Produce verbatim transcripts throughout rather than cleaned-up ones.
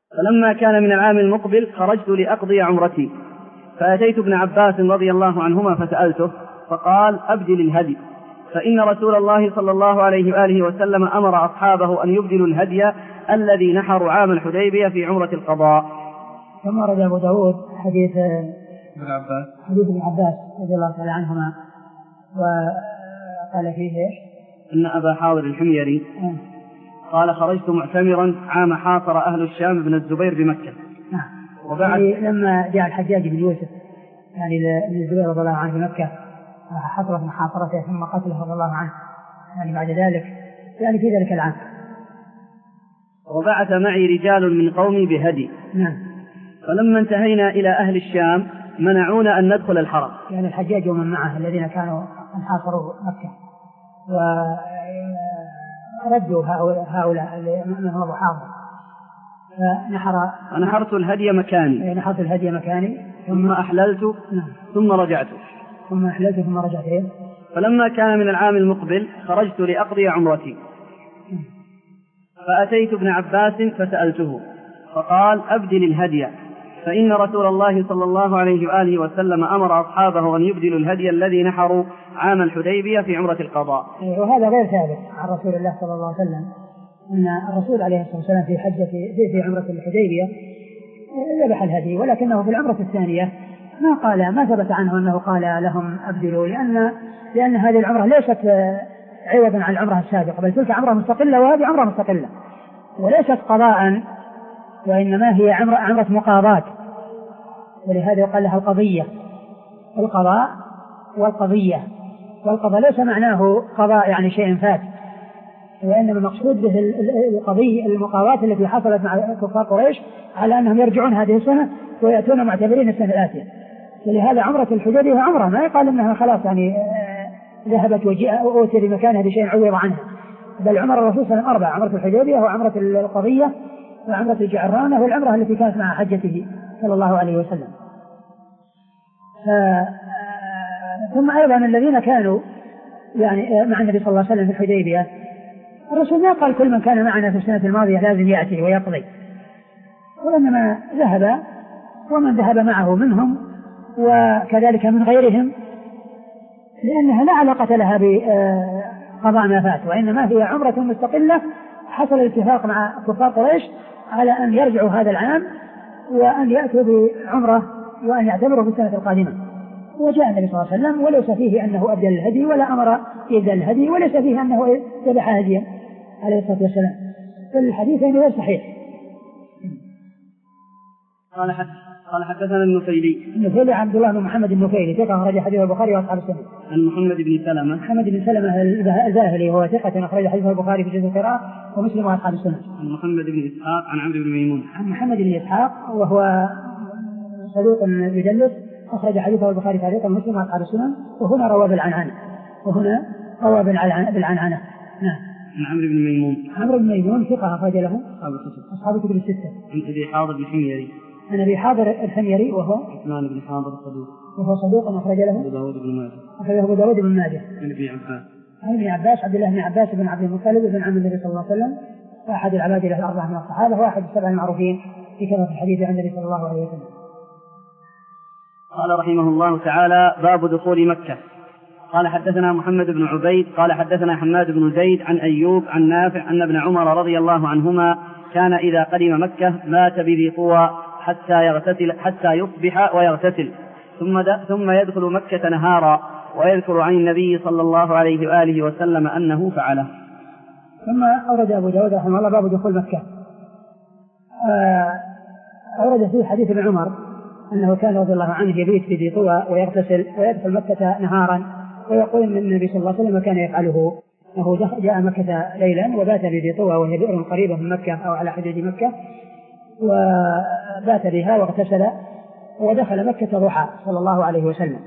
فلما كان من العام المقبل خرجت لأقضي عمرتي، فأتيت ابن عباس رضي الله عنهما فسألته، فقال: أبدل الهدي، فإن رسول الله صلى الله عليه وآله وسلم أمر أصحابه أن يبدلوا الهدي الذي نحروا عام الحديبية في عمرة القضاء. ثم رد أبو داود حديث ابن عباس حديث ابن عباس رضي الله تعالى عنهما، وقال فيه أن أبا حاضر الحميري أه. قال: خرجت معتمرا عام حاصر أهل الشام بن الزبير بمكة. نعم. وبعد يعني لما جاء الحجاج بن يوسف يعني ابن الزبير رضي الله عنه في مكة حصلت محاصرته ثم قتله رضي الله عنه يعني بعد ذلك يعني في ذلك العام. وبعث معي رجال من قومي بهدي. نعم. فلما انتهينا إلى أهل الشام منعونا أن ندخل الحرم، يعني الحجاج ومن معه الذين كانوا حاصروا مكة وردوا هؤلاء من هو حاضر، فنحر نحرت الهدي مكاني نحرت الهدي مكاني ثم أحللت نعم. ثم رجعت ثم أحللت ثم رجعت. فلما كان من العام المقبل خرجت لأقضي عمرتي، فأتيت ابن عباس فسألته، فقال: أبدل الهدي، فإن رسول الله صلى الله عليه وآله وسلم أمر أصحابه أن يبدلوا الهدي الذي نحروا عام الحديبية في عمرة القضاء. وهذا غير ثابت عن رسول الله صلى الله عليه وسلم، أن الرسول عليه الصلاة والسلام في حجة في عمرة الحديبية ذبح الهدي، ولكنه في العمرة الثانية ما قال ما ثبت عنه أنه قال لهم أبدلوا، لأن لأن هذه العمرة ليست عوضا عن العمرة السابقة، بل تلك عمرة مستقلة وهذه عمرة مستقلة وليست قضاء، وإنما هي عمرة, عمرة مقاضاة، ولهذا يقال لها القضية. القضاء والقضية، والقضاء ليس معناه قضاء يعني شيء فات، وإنما المقصود به القضية المقاضاة التي حصلت مع كفار قريش على أنهم يرجعون هذه السنة ويأتون معتبرين السنة الآتية. ولهذا عمرة الحديبية عمرة ما يقال أنها خلاص يعني ذهبت وجاء أو أوتي بمكانها بشيء عوض عنها، بل عمر الرسول صلى الله عليه وسلم أربع: عمرة الحديبية وعمرة القضية وعمرة الجعرانة والعمرة التي كانت مع حجته صلى الله عليه وسلم. ف... ثم أيضا الذين كانوا يعني مع النبي صلى الله عليه وسلم في الحديبية، الرسول ما قال كل من كان معنا في السنة الماضية لازم يأتي ويقضي، وإنما ذهب ومن ذهب معه منهم وكذلك من غيرهم، لأنها لا علاقة لها بقضاء ما فات، وإنما هي عمرة مستقلة حصل الاتفاق مع كفار قريش على أن يرجعوا هذا العام وأن يأتوا بعمرة وأن يعتبروا في السنة القادمة. وجاء النبي صلى الله عليه وسلم وليس فيه أنه أبدل الهدي ولا أمر يبدل الهدي وليس فيه أنه ذبح هديا عليه الصلاة والسلام، فالحديثين غير صحيح. قال حد قال حدثنا النفيلي النفيلي عبد الله بن محمد النفيلي ثقة أخرج حديث البخاري وأصحاب السنة. عن محمد بن سلمة محمد بن سلمة الباهلي وهو ثقة أخرج حديث البخاري في جزء القراءة ومسلم وأصحاب السنة. عن محمد بن إسحاق عن عمرو بن ميمون عن محمد بن إسحاق وهو صدوق يدلس أخرج حديثه البخاري تعليقا ومسلم وأصحاب السنة، وهنا روى بالعنعنة وهنا روى بالعنعنة. نعم. عن عمرو بن ميمون عمرو بن ميمون ثقة أخرج له أصحاب الكتب الستة. عن أبي حاضر الحميري عن أبي حاضر الحميري وهو عثمان بن حاضر الصدوق وهو صدوق أخرج له أبو داود بن ماجه أخرجه أبو داود بن ماجه. عن أبي عباس عن ابن عباس عبد الله بن عباس بن عبد المطلب بن عم النبي صلى الله عليه وسلم، أحد العباد له الأربعة من الصحابة وأحد السبع المعروفين في كثرة الحديث عن النبي صلى الله عليه وسلم. قال رحمه الله تعالى: باب دخول مكة. قال حدثنا محمد بن عبيد قال حدثنا حماد بن زيد عن أيوب عن نافع أن ابن عمر رضي الله عنهما كان إذا قدم مكة مات بذي طوى حتى يغتسل حتى يصبح ويغتسل ثم ثم يدخل مكة نهارا، ويذكر عن النبي صلى الله عليه وآله وسلم أنه فعله. ثم أورد أبو داود رحمه الله باب دخول مكة. أورد فيه حديث ابن عمر أنه كان رضي الله عنه يبيت في ذي طوى ويغتسل ويدخل مكة نهارا، ويقول أن النبي صلى الله عليه وسلم كان يفعله، أنه جاء مكة ليلا وبات في ذي طوى وهي بئر قريبة من مكة أو على حدود مكة، وبات بها واغتسل ودخل مكة ضحى صلى الله عليه وسلم،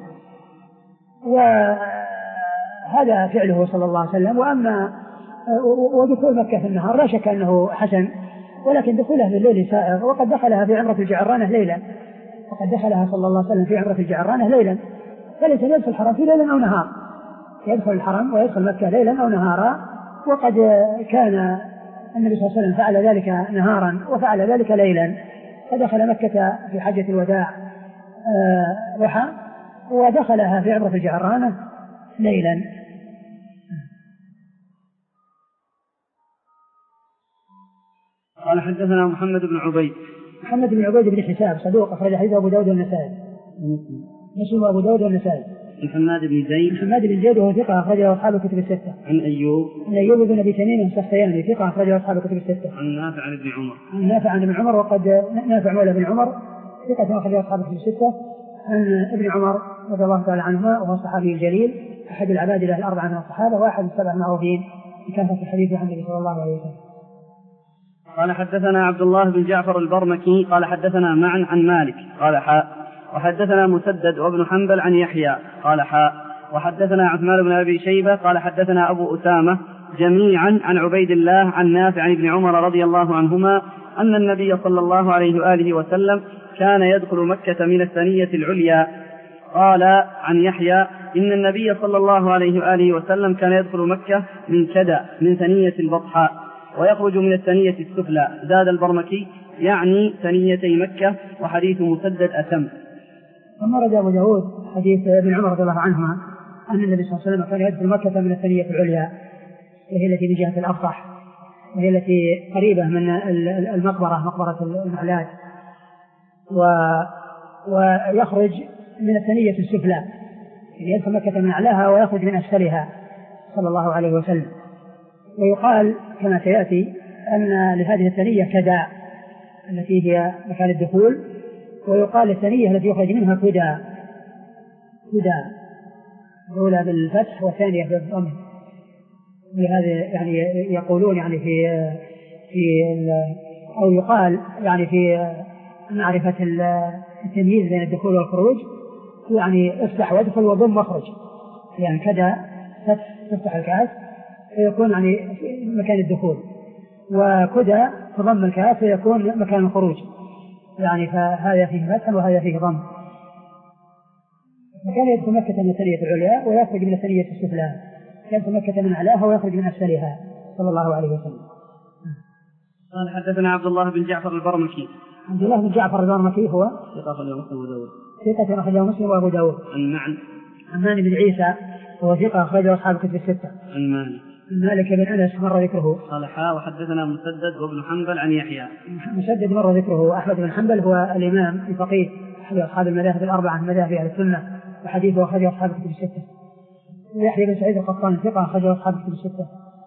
وهذا فعله صلى الله عليه وسلم. وأما ودخول مكة في النهار لا شك أنه حسن، ولكن دخولها في الليل سائغ، وقد دخلها في عمرة الجعرانة ليلا وقد دخلها صلى الله عليه وسلم في عمرة الجعرانة ليلا، فليس يدخل الحرم في ليلا أو نهار، يدخل الحرم ويدخل مكة ليلا أو نهارا. وقد كان النبي صلى الله عليه وسلم فعل ذلك نهارا وفعل ذلك ليلا، فدخل مكة في حجة الوداع ضحى ودخلها في عمرة الجعرانة ليلا. قال حدثنا محمد بن عبيد محمد بن عبيد بن حساب صدوق أخرج حديث أبو داود والنسائي مسلم وأبو داود والنسائي. عن حماد بن زيد حماد بن زيد وهو ثقة أخرجه أصحاب الكتب الستة. عن أيوب عن أيوب بن أبي تميم السختياني ثقة أخرجه أصحاب الكتب الستة. عن نافع عن ابن عمر عن نافع عن ابن عمر وقد نافع مولى بن عمر ثقة أخرجه أصحاب الكتب الستة. عن ابن عمر رضي الله تعالى عنهما وهو الصحابي الجليل أحد العبادلة الأربعة من الصحابة وأحد السبع المعروفين بكثرة الحديث عن النبي صلى الله عليه وسلم. قال حدثنا عبد الله بن جعفر البرمكي قال حدثنا معا عن مالك قال حاء وحدثنا مسدد وابن حنبل عن يحيى قال حاء وحدثنا عثمان بن أبي شيبة قال حدثنا أبو أسامة جميعا عن عبيد الله عن نافع عن ابن عمر رضي الله عنهما أن النبي صلى الله عليه وآله وسلم كان يدخل مكة من الثنية العليا. قال عن يحيى إن النبي صلى الله عليه وآله وسلم كان يدخل مكة من كدى من ثنية البطحاء ويخرج من الثنية السفلى. زاد البرمكي يعني ثنيتي مكة وحديث مسدد أتم. ثم رد أبو داود حديث ابن عمر رضي الله عنهما أن النبي صلى الله عليه وسلم كان يدخل مكة من الثنية العليا وهي التي بجهة الأفصح وهي التي قريبة من المقبرة مقبرة المعلات ويخرج من الثنية السفلى يدخل مكة من أعلاها ويخرج من أسفلها صلى الله عليه وسلم. ويقال كما سيأتي أن لهذه الثنية كدى التي هي مكان الدخول ويقال الثنية التي يخرج منها كدى كدى الأولى بالفتح والثانية بالضم. ولهذا يعني يقولون يعني في في أو يقال يعني في معرفة التمييز بين الدخول والخروج يعني افتح وادخل وضم واخرج يعني كدى فتح تفتح الكاس فيكون يعني مكان الدخول وكدى تضم الكاس فيكون مكان الخروج يعني فهذا فيه فتح وهذا فيه ضم. فكان يدخل مكة من الثنية العليا ويخرج من الثنية السفلى يدخل مكة من أعلاها ويخرج من أسفلها صلى الله عليه وسلم. قال حدثنا عبد الله بن جعفر البرمكي. عبد الله بن جعفر البرمكي هو ثقة أخرجه مسلم وأبو داود. ثقة أخرجه مسلم وأبو داود. عن معن عمان بن عيسى وهو ثقة أخرجه أصحاب الكتب الستة. عن مالك عن مالك بن أنس مر ذكره. قال حاء وحدثنا مسدد وابن حنبل عن يحيى. مسدد مر ذكره. أحمد بن حنبل هو الإمام الفقيه أحد أصحاب المذاهب الأربعة من مذاهب أهل السنة وحديثه أخرجه أصحاب الكتب الستة. ويحيى بن سعيد القطان ثقة أخرجه أصحاب الكتب الستة.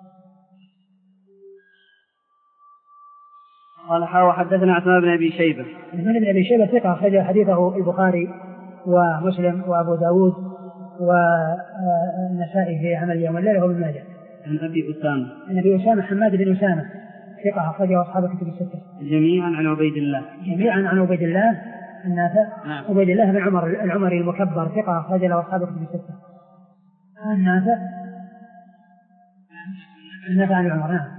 قال حاء وحدثنا عثمان بن أبي شيبة. عثمان بن أبي شيبة ثقة أخرج حديثه البخاري ومسلم وأبو داود والنسائي في عمل اليوم والليلة وابن ماجه. عن أبي أسامة. عن أبي أسامة حماد بن أسامة ثقة أخرجه أصحاب الكتب الستة. جميعا عن عبيد الله. جميعا عن عبيد الله النافع. نعم. عبيد الله بن عمر العمري المكبر ثقة أخرج له أصحاب الكتب الستة. النافع. النافع عن عمر. نعم.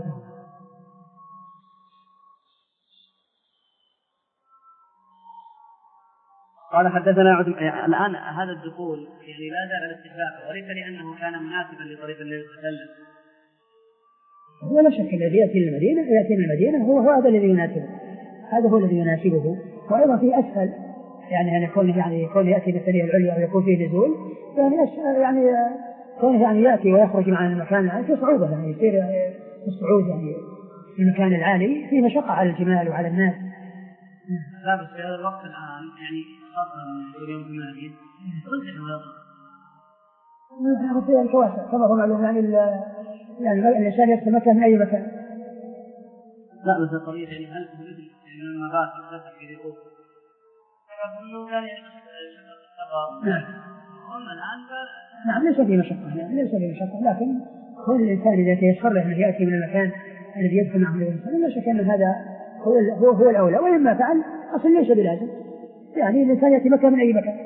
قال حدثنا عثم... يعني الآن هذا الدخول يعني لا داعي لاستحبابه وليس لأنه كان مناسبا لطريق النبي صلى الله عليه وسلم. ولا شك الذي يأتي من المدينة يأتي من المدينة هو هذا الذي يناسبه هذا هو الذي يناسبه. وأيضا في أسهل يعني أن يكون يعني يكون يأتي بالثنية العليا ويكون فيه نزول يعني يعني كونه يعني يأتي ويخرج عن المكان في صعوبة يعني يصير الصعود يعني في المكان العالي فيه مشقة على الجمال وعلى الناس. لا بس في هذا الوقت الآن يعني خاصة من اليوم المالي رجع ولا في الكواسع كما هو معلوم يعني يعني الإنسان يدخل مكة من أي مكان. لا بس الطريق يعني هل مثل يعني المبات تفتح في ذكوه فإنه كان يشتغل الشباب. نعم. أما الآن نعم ليس فيه مشقة يعني ليس فيه مشقة لكن كل الإنسان إذا تيسر له أنه يأتي من المكان الذي يدخل معه الإنسان لا شك أن هذا هو هو هو الأولى وإما فعل أصل ليس بلازم يعني الإنسان يأتي مكان من أي مكان.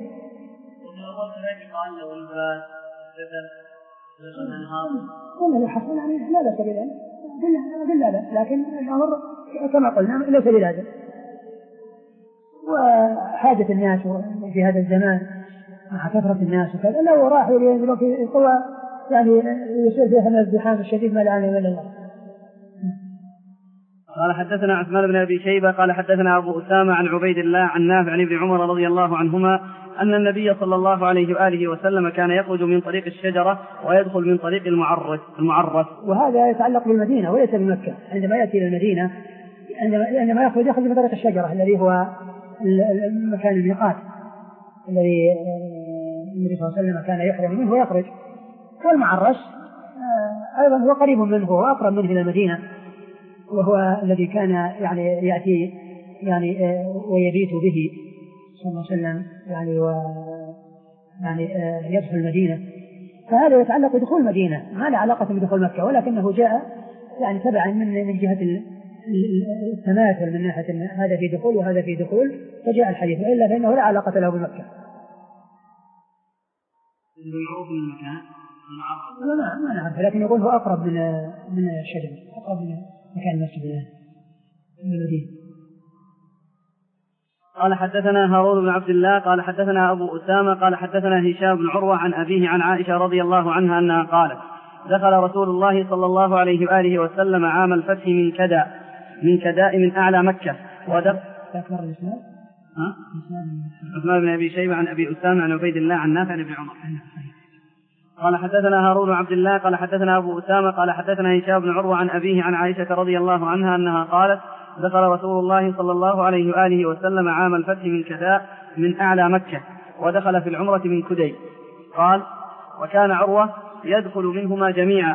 والله حصل يعني لا بأس بذلك قل لا بأس لكن الأمر كما قلنا ليس بلازم. وحاجة الناس في هذا الزمان مع كثرة الناس وكذا لو راحوا ينزلوا في قوى يعني يصير فيها من الازدحام الشديد ما لا يعلم إلا الله. قال حدثنا عثمان بن أبي شيبة قال حدثنا أبو أسامة عن عبيد الله عن نافع عن ابن عمر رضي الله عنهما أن النبي صلى الله عليه وآله وسلم كان يخرج من طريق الشجرة ويدخل من طريق المعرس المعرس وهذا يتعلق بالمدينة وليس بمكة. عندما يأتي إلى المدينة عندما يخرج يخرج من طريق الشجرة الذي هو المكان الميقات الذي النبي صلى الله عليه وسلم كان يحرم منه ويخرج. والمعرس أيضا هو قريب منه وأقرب منه إلى المدينة، وهو الذي كان يعني يأتي يعني ويبيت به صلى الله عليه وسلم يعني و يعني يدخل المدينة. فهذا يتعلق بدخول المدينة ما له علاقة بدخول مكة، ولكنه جاء يعني تبعا من من جهة التماثل من ناحية هذا في دخول وهذا في دخول فجاء الحديث، وإلا فإنه لا علاقة له بمكة. المعروف من المكان لا ما نعرف، لكن يقول هو أقرب من من الشجر، أقرب من مكان المسجد من المدينة. قال حدثنا هارون بن عبد الله قال حدثنا أبو أسامة قال حدثنا هشام بن عروة عن أبيه عن عائشة رضي الله عنها أنها قالت دخل رسول الله صلى الله عليه وآله وسلم عام الفتح من كدا من كداء من أعلى مكة ودخل عثمان بن أبي شيبة عن أبي أسامة عن عبيد الله عن نافع بن عمر. قال حدثنا هارون بن عبد الله قال حدثنا أبو أسامة قال حدثنا هشام بن عروة عن أبيه عن عائشة رضي الله عنها أنها قالت دخل رسول الله صلى الله عليه وآله وسلم عام الفتح من كداء من أعلى مكة ودخل في العمرة من كدي. قال وكان عروة يدخل منهما جميعا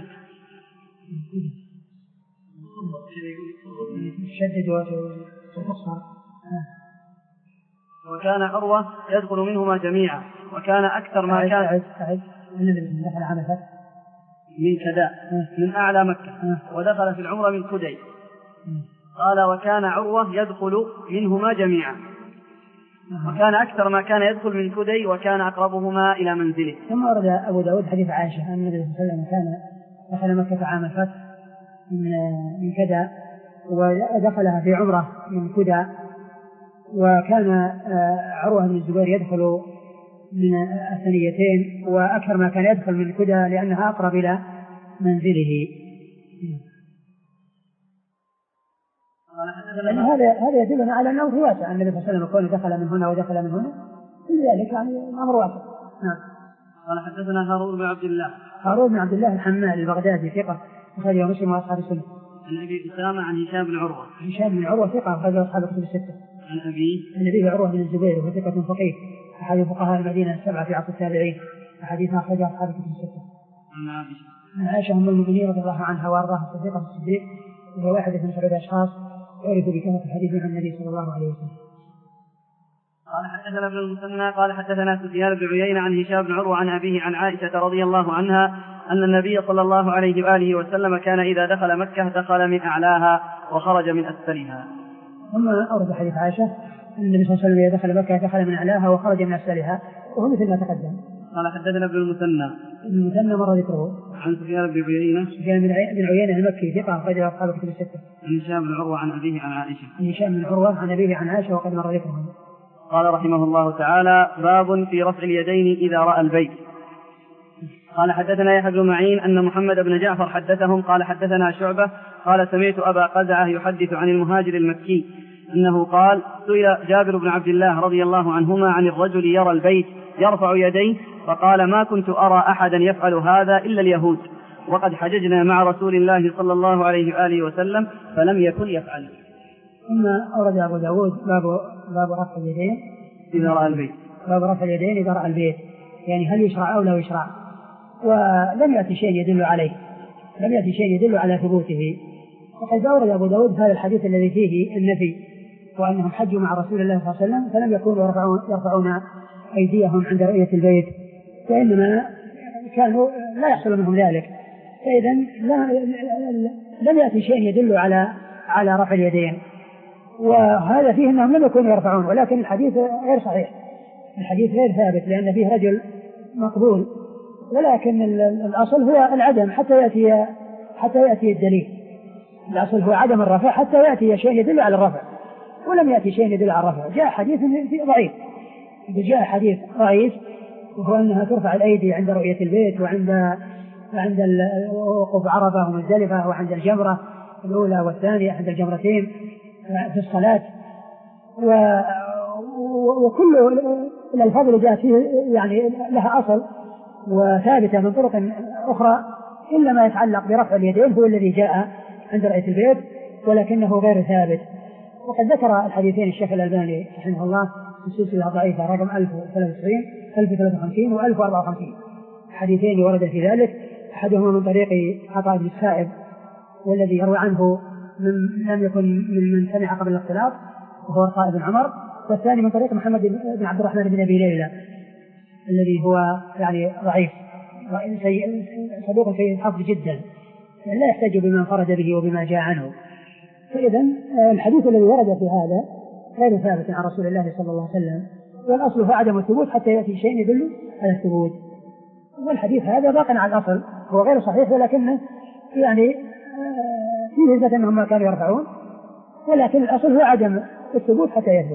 وكان عروة يدخل منهما جميعا وكان أكثر ما كان من كداء من أعلى مكة ودخل في العمرة من كدي. قال وكان عروة يدخل منهما جميعا وكان أكثر ما كان يدخل من كدي وكان أقربهما إلى منزله. ثم ورد أبو داود حديث عائشة أن النبي صلى الله عليه وسلم كان دخل مكة عام الفتح من كدا ودخلها في عمرة من كدا، وكان عروة بن الزبير يدخل من الثنيتين وأكثر ما كان يدخل من كدا لأنها أقرب إلى منزله. لأن هذا هذا يدلنا على أنه في واسع، النبي صلى الله عليه وسلم يكون دخل من هنا ودخل من هنا، لذلك يعني الأمر واسع. نعم. قال حدثنا هارون بن عبد الله هارون بن عبد الله الحمال البغدادي ثقة أخرجه مسلم وأصحاب السنة. عن أبي أسامة عن هشام بن عروة هشام بن عروة ثقة أخرجه أصحاب الكتب الستة. عن أبيه عن أبيه عروة بن الزبير وهو ثقة فقيه أحد فقهاء المدينة السبعة في عصر التابعين، أحاديث أخرجها أصحاب الكتب الستة. عن عائشة عن عائشة أم المؤمنين رضي الله عنها وأرضاها الصديقة الصديق وهي واحدة من سبعة أشخاص عرف بكثرة الحديث عن النبي صلى الله عليه وسلم. قال حدثنا ابن المثنى قال حدثنا سفيان بن عيينة عن هشام بن عروة عن أبيه عن عائشة رضي الله عنها أن النبي صلى الله عليه وآله وسلم كان إذا دخل مكة دخل من أعلاها وخرج من أسفلها. ثم أورد حديث عائشة أن النبي صلى الله عليه وسلم إذا دخل مكة دخل من أعلاها وخرج من أسفلها، وهو مثل ما تقدم. قال حدثنا ابن المثنى ابن المثنى مر ذكره عن سفيان بن عيينة سفيان بن عيينة المكي ثقة أخرجه أصحاب الكتب الستة. عن هشام بن عروة عن أبيه عن عائشة عن هشام بن عروة عن أبيه عن عائشة وقد مر ذكره. قال رحمه الله تعالى باب في رفع اليدين إذا رأى البيت. قال حدثنا يحيى بن معين أن محمد بن جعفر حدثهم قال حدثنا شعبة قال سمعت أبا قزعة يحدث عن المهاجر المكي أنه قال سئل جابر بن عبد الله رضي الله عنهما عن الرجل يرى البيت يرفع يديه فقال ما كنت أرى أحدا يفعل هذا إلا اليهود وقد حججنا مع رسول الله صلى الله عليه وآله وسلم فلم يكن يفعل. ثم أورد أبو داود باب باب رفع اليدين إذا رأى البيت باب رفع اليدين إذا رأى البيت، يعني هل يشرع أو لا يشرع، ولم يأتي شيء يدل عليه، لم يأتي شيء يدل على ثبوته. وقد أورد أبو داود هذا الحديث الذي فيه النفي وأنهم حجوا مع رسول الله صلى الله عليه وسلم فلم يكونوا يرفعون, يرفعون أيديهم عند رؤية البيت، وإنما كانوا لا يحصل منهم ذلك، فإذا لم يأتي شيء يدل على على رفع اليدين، وهذا فيه أنهم لم يكونوا يرفعون، ولكن الحديث غير صحيح، الحديث غير ثابت لأن فيه رجل مقبول، ولكن الأصل هو العدم حتى يأتي حتى يأتي الدليل. الأصل هو عدم الرفع حتى يأتي شيء يدل على الرفع، ولم يأتي شيء يدل على الرفع. جاء حديث ضعيف، جاء حديث ضعيف وهو أنها ترفع الأيدي عند رؤية البيت وعند وعند وقوف عرفة ومزدلفة وعند الجمرة، الأولى والثانية عند الجمرتين في الصلاة، و وكل الألفاظ اللي جاءت فيه يعني لها أصل وثابتة من طرق أخرى، إلا ما يتعلق برفع اليدين هو الذي جاء عند رأية البيت ولكنه غير ثابت. وقد ذكر الحديثين الشيخ الألباني رحمه الله في سلسلة ضعيفة رقم ألف وثلاثة وخمسين وألف وأربعة وخمسين، حديثين ورد في ذلك، أحدهما من طريق عطاء بن السائب والذي يروي عنه من لم يكن من من سمع قبل الاختلاط وهو عطاء بن عمر، والثاني من طريق محمد بن عبد الرحمن بن أبي ليلى الذي هو يعني ضعيف صدوق سيء الحفظ جدا، يعني لا يحتاج بما انفرد به وبما جاء عنه. فإذا الحديث الذي ورد في هذا غير ثابت عن رسول الله صلى الله عليه وسلم، والأصل هو عدم الثبوت حتى يأتي شيء يدل على الثبوت. والحديث هذا باق على الأصل، هو غير صحيح ولكنه يعني فيه إثبات أنهم ما كانوا يرفعون، ولكن الأصل هو عدم الثبوت حتى يثبت.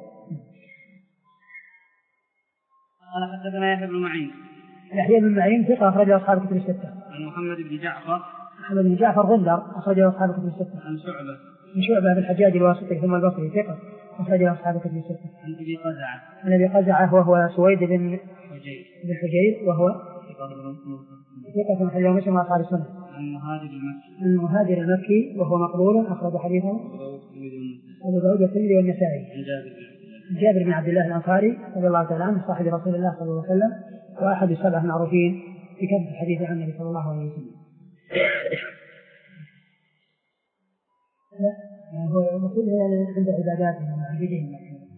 قال حدثنا يحيى بن معين. يحيى بن معين ثقة أخرجه أصحاب الكتب الستة. عن محمد بن جعفر. محمد بن جعفر غندر أخرجه أصحاب الكتب الستة. عن شعبة. من شعبة بن الحجاج الواسطي ثم البصري ثقة أخرجه أصحاب الكتب الستة. عن أبي قزعة. عن أبي قزعة وهو سويد بن حجير. بن حجير وهو ثقة أخرجه مسلم وأصحاب السنة. عن المهاجر المكي. المهاجر المكي وهو مقبول أخرج حديثه أبو داود والترمذي والنسائي. عن جابر جابر بن عبد الله الأنصاري رضي الله تعالى عنه صاحب رسول الله صلى الله عليه وسلم وأحد السبعة المعروفين في كتب الحديث عن النبي صلى الله عليه وسلم. لا يعني هو المفروض عند عباداتهم وعبادهم.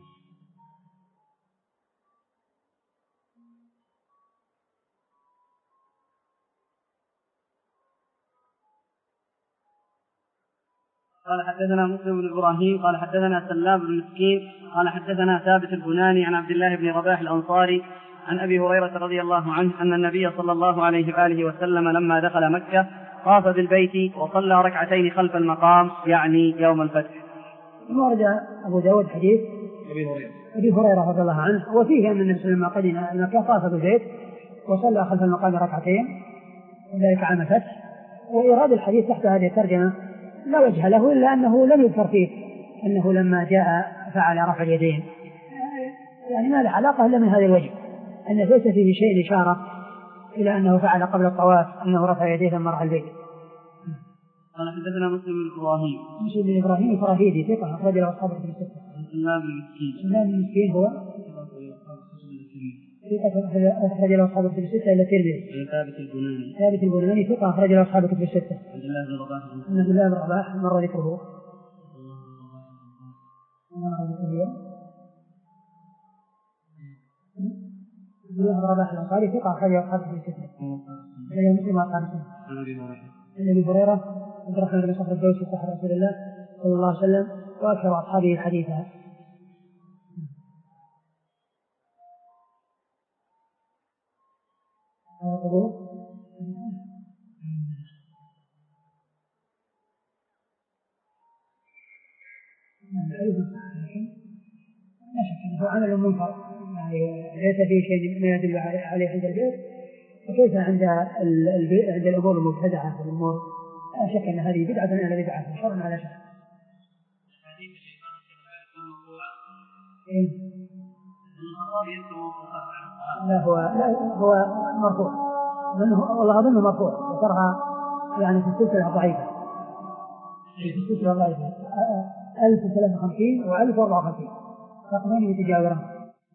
قال حدثنا مسلم بن إبراهيم قال حدثنا سلام بن مسكين قال حدثنا ثابت البناني عن عبد الله بن رباح الأنصاري عن أبي هريرة رضي الله عنه أن النبي صلى الله عليه وآله وسلم لما دخل مكة طاف بالبيت وصلى ركعتين خلف المقام يعني يوم الفتح. ورد أبو داود حديث أبي هريرة أبي هريرة رضي الله عنه وفيه أن النبي لما قدم مكة طاف بالبيت وصلى خلف المقام ركعتين وذلك عام الفتح. وإيراد الحديث تحت هذه الترجمة لا وجه له إلا أنه لم يذكر فيه أنه لما جاء فعل رفع اليدين، يعني ما له علاقة إلا من هذا الوجه أن ليس فيه شيء إشارة إلى أنه فعل قبل الطواف أنه رفع يديه ثم راح البيت. قال حدثنا مسلم بن إبراهيم. مسلم بن إبراهيم الفراهيدي ثقة أخرج له أصحاب الكتب الستة. سلام بن مسكين. سلام بن مسكين هو ثقة أخرج له أصحاب الكتب الستة إلا الترمذي. ثابت البناني. ثابت البناني ثقة أخرج له أصحاب الكتب الستة. عبد الله بن رباح. عن عبد الله بن رباح مر ذكره. مر ذكره. عبد الله بن رباح الأنصاري ثقة أخرج له أصحاب الكتب الستة. أخرجه مسلم وأصحاب السنة. عن أبي هريرة عبد الرحمن بن صخر الدوسي صاحب رسول الله صلى الله عليه وسلم وأكثر أصحابه حديثا. لا شك أنه عمل منكر يعني ليس فيه شيء ما يدل عليه عند البيت، وكيف عند عند الأمور المبتدعة والأمور لا شك أن هذه بدعة على بدعة شرع على شرع. لا هو لا هو مرفوع والله أظنه مرفوع وترها يعني في السلسلة ضعيفة في السلسلة ضعيفة ألف وثلاثة وخمسين وألف وأربعة وخمسين رقمين يتجاوران.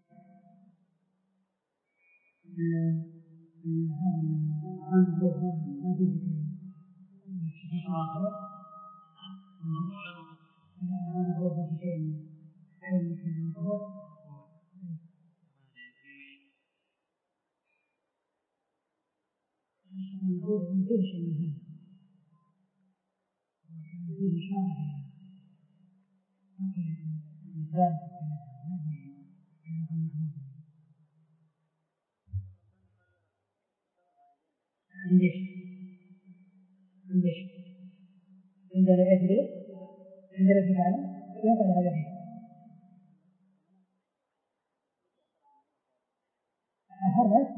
عندش عندش عندنا إثبات عندنا في العالم يقال هذا فيه أهرت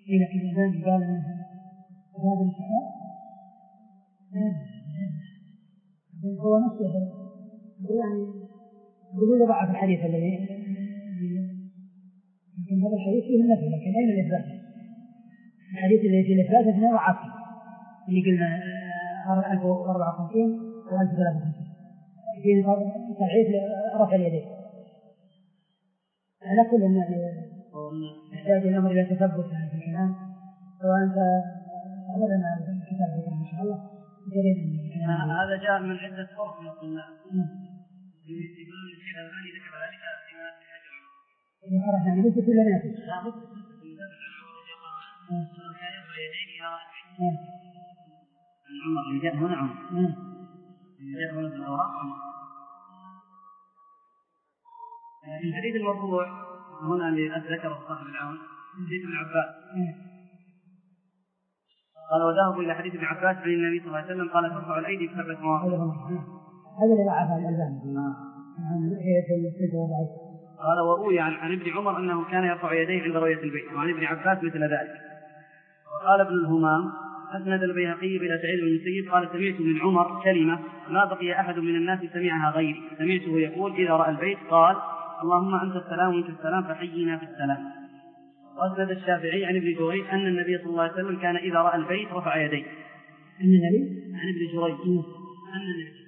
إذا كان الإنسان قال هذا الاتفاق هو نفسه يعني يقول ضعف الحديث الذي لكن هذا الحديث فيه النفي، لكن أين الإثبات؟ الحديث الذي فيه الإثبات اثنين وعشرة اللي قلنا ألف وأربعة وخمسين وألف وثلاثة وخمسين فيه تعريف رفع اليدين. على كل أن يحتاج الأمر إلى تثبت في الكلام، وأنت أولا الكتاب إن شاء الله هذا جاء من عدة طرق من الطلاب يقولون الشيخ الألباني ذكر ذلك فيما إذا عرف يعني ليس كل ناس لا بد من كان يرفع يديه إلى رأسه عمر اللي جاء هنا عمر اللي جاء هنا بالأوراق عمر. الحديث المرفوع هنا اللي ذكره صاحب العون حديث ابن عباس قال وذهبوا إلى حديث ابن عباس عن النبي صلى الله عليه وسلم قال ترفع الأيدي في سبعة مواضع. هذا اللي ضعفه الألباني هي في الوضع. قال وروي عن, عن ابن عمر أنه كان يرفع يديه عند رؤية البيت، وعن ابن عباس مثل ذلك. وقال ابن الهمام أسند البيهقي إلى سعيد بن المسيب قال سمعت من عمر كلمة ما بقي أحد من الناس سمعها غيري، سمعته يقول إذا رأى البيت قال اللهم أنت السلام وأنت السلام فحينا في السلام. وأسند الشافعي عن ابن جريج أن النبي صلى الله عليه وسلم كان إذا رأى البيت رفع يديه. أن النبي عن ابن جريج أن النبي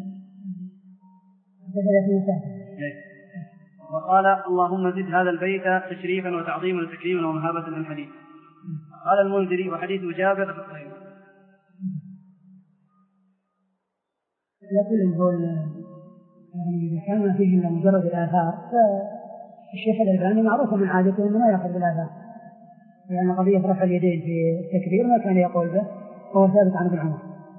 وقال اللهم زد هذا البيت تشريفا وتعظيما وتكريما ومهابة للحديث. قال المنذري وحديث جابر خير. لكن هو يعني كان فيه من مجرد الآثار فالشيخ الألباني معروف من عادته أنه ما يأخذ بالآثار، لأن يعني قضية رفع اليدين في التكبير ما كان يقول به وهو ثابت عن ابن عمر.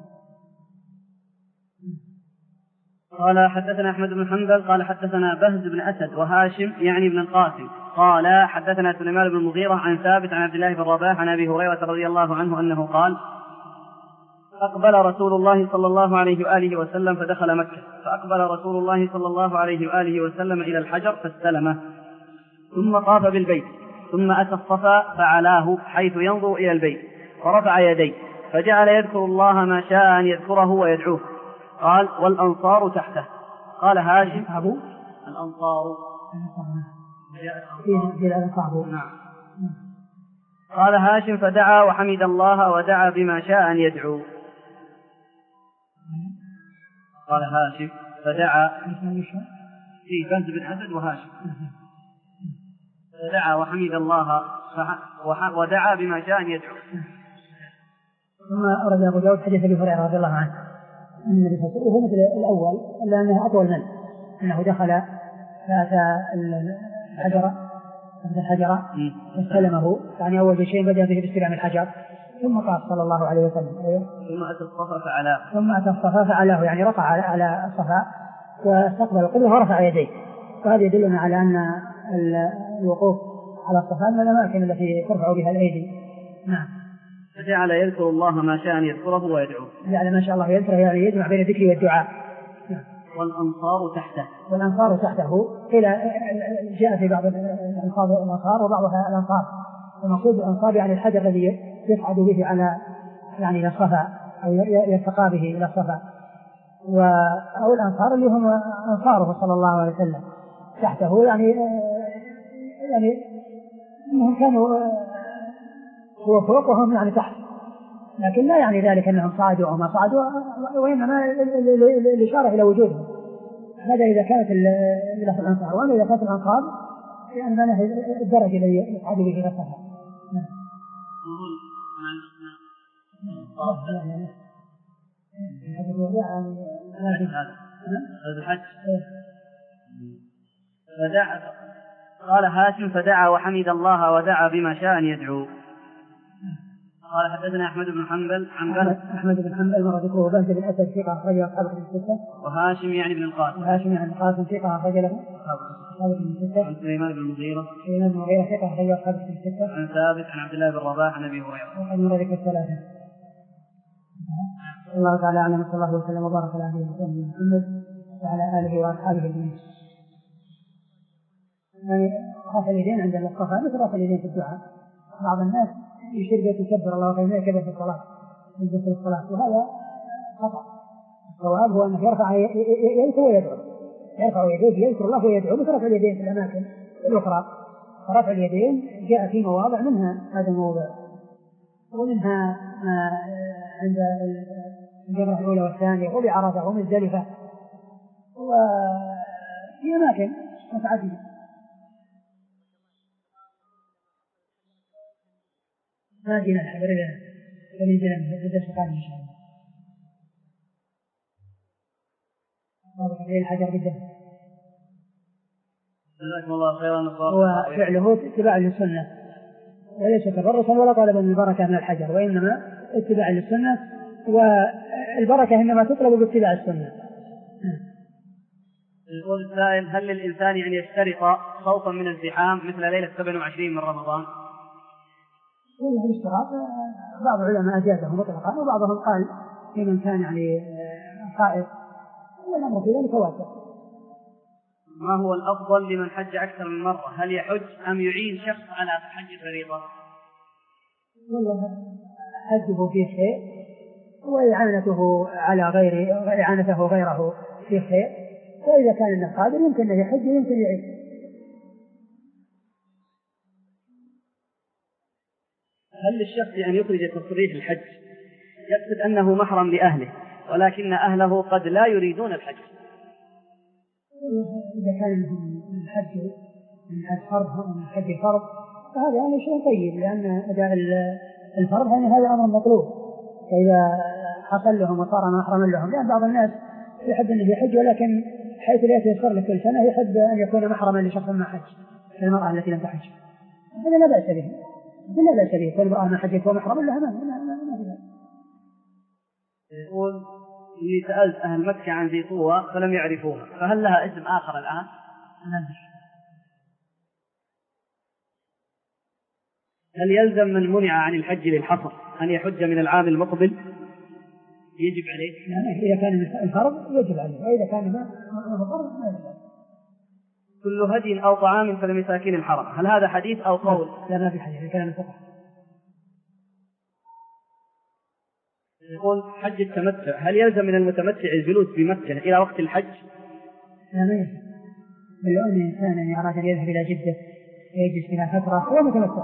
قال حدثنا أحمد بن حنبل قال حدثنا بهز بن أسد وهاشم يعني بن القاسم قال حدثنا سليمان بن المغيرة عن ثابت عن عبد الله بن رباح عن أبي هريرة رضي الله عنه أنه قال أقبل رسول الله صلى الله عليه وآله وسلم فدخل مكة، فأقبل رسول الله صلى الله عليه وآله وسلم إلى الحجر فاستلمه، ثم طاف بالبيت، ثم أتى الصفا فعلاه حيث ينظر إلى البيت ورفع يديه، فجعل يذكر الله ما شاء أن يذكره ويدعوه. قال والأنصار تحته. قال هاشم أبو الأنصار نعم. قال هاشم فدعا وحمد الله ودعا بما شاء أن يدعو. قال هاشم فدعا في بهز بن أسد وهاشم فدعا وحمد الله ودعا بما شاء أن يدعو. ثم أرد أبو داود حديث أبي هريرة رضي الله عنه النبي صلى الله عليه وسلم وهو مثل الأول إلا أنه أطول منه، أنه دخل فأتى الحجر الحجر فاستلمه، يعني أول شيء بدأ به باستلام الحجر ثم طاف صلى الله عليه وسلم ثم أتى الصفا فعلاه ثم أتى الصفا فعلاه يعني رفع على الصفا واستقبل القبلة ورفع يديه. وهذا يدلنا على أن الوقوف على الصفا من الأماكن التي ترفع بها الأيدي. نعم. فجعل يذكر الله ما شاء أن يذكره ويدعوه. جعل ما شاء الله يذكره يعني يجمع بين الذكر والدعاء. نعم. والأنصار تحته. والأنصار تحته إلى جاء في بعض الأنصار الأنصار وبعضها الأنصار، ومقصود الأنصار يعني الحجر الذي يصعد به على يعني إلى الصفا أو يرتقى به إلى الصفا، أو الأنصار اللي هم أنصاره صلى الله عليه وسلم تحته، يعني يعني أنهم كانوا هو فوق وهم يعني تحت، لكن لا يعني ذلك أنهم صعدوا أو ما صعدوا، وإنما الإشارة إلى وجودهم. هذا إذا كانت في الأنصار، وأما إذا كانت الأنصار يعني معناه الدرجة الذي يصعد به إلى الصفا. فدعا قال هاشم فدعا وحمد الله ودعا بما شاء أن يدعو. قال حدثنا أحمد بن حنبل عن بهز أحمد بن حنبل مر ذكره بهز بن أسد ثقة أخرج أصحاب الكتب الستة. وهاشم يعني بن القاسم وهاشم يعني بن القاسم ثقة أخرج له أصحاب الكتب الستة. عن سليمان بن المغيرة سليمان بن المغيرة ثقة أخرج أصحاب الكتب الستة. عن ثابت عن عبد الله بن رباح عن أبي هريرة. وقد مر ذكر الثلاثة. الله تعالى أعلم، صلى الله وسلم وبارك على نبينا محمد وعلى آله وأصحابه أجمعين. يعني رفع اليدين عند الصفا مثل رفع اليدين في الدعاء. بعض الناس يشير بيتكبر الله وكذا كذا في الصلاة من ذكر الصلاة، وهذا خطأ. الصواب هو أنه يرفع يديه ويدعو، يرفع يديه يذكر الله ويدعو برفع اليدين في الأماكن الأخرى. فرفع اليدين جاء في مواضع منها هذا الموضع، ومنها عند الجمرة الأولى والثانية وبعرفة ومزدلفة وفي أماكن متعددة. ما جينا الحجر لنا فمن جنب الدرس القادم إن شاء الله. واضح عليه الحجر بالدم. جزاكم الله خيرا. وفعله اتباع للسنة وليس تبركا ولا طلبا البركة من الحجر، وإنما اتباع للسنة، والبركة إنما تطلب باتباع السنة. يقول السائل: هل للإنسان أن يشترط خوفا من الزحام مثل ليلة سبع وعشرين من رمضان؟ هذا الاشتراط بعض العلماء أجازه مطلقا، وبعضهم قال لمن كان يعني خائف، والأمر في ذلك واسع. ما هو الأفضل لمن حج أكثر من مرة؟ هل يحج أم يعين شخص على حج الفريضة؟ والله حجه فيه خير، وإعانته على غيره إعانته غيره فيه خير، وإذا كان إنه قادر يمكن أن يحج ويمكن يعين. هل للشخص أن يخرج تصريح الحج يقصد أنه محرم لأهله ولكن أهله قد لا يريدون الحج؟ إذا كان الحج من حج فرض أو من حج فرض فهذا يعني شيء طيب، لأن أداء الفرض يعني هذا أمر مطلوب، فإذا حصل لهم وصار محرما لهم، لأن بعض الناس يحب أنه يحج ولكن حيث لا يتيسر لكل سنة يحب أن يكون محرما لشخص ما حج، كالمرأة التي لم تحج، هذا لا بأس به، لا بأس به، كل امرأة ما حجت ومحرما لها ما ما ما يقول: إني سألت أهل مكة عن ذي طوى فلم يعرفوها، فهل لها اسم آخر الآن؟ هل يلزم من منع عن الحج للحصر أن يحج من العام المقبل؟ يجب عليه؟ يعني إذا كان الفرض يجب عليه، وإذا كان ما فرض ما يجب عليه. كل هدي أو طعام فلمساكين الحرم، هل هذا حديث أو قول؟ لا ما في حديث، كلام الفقه. يقول: حج التمتع، هل يلزم من المتمتع الجلوس بمكة إلى وقت الحج؟ لا ما يلزم، بل لو أن إنسانا أراد أن يذهب إلى جدة ويجلس فيها فترة هو متمتع.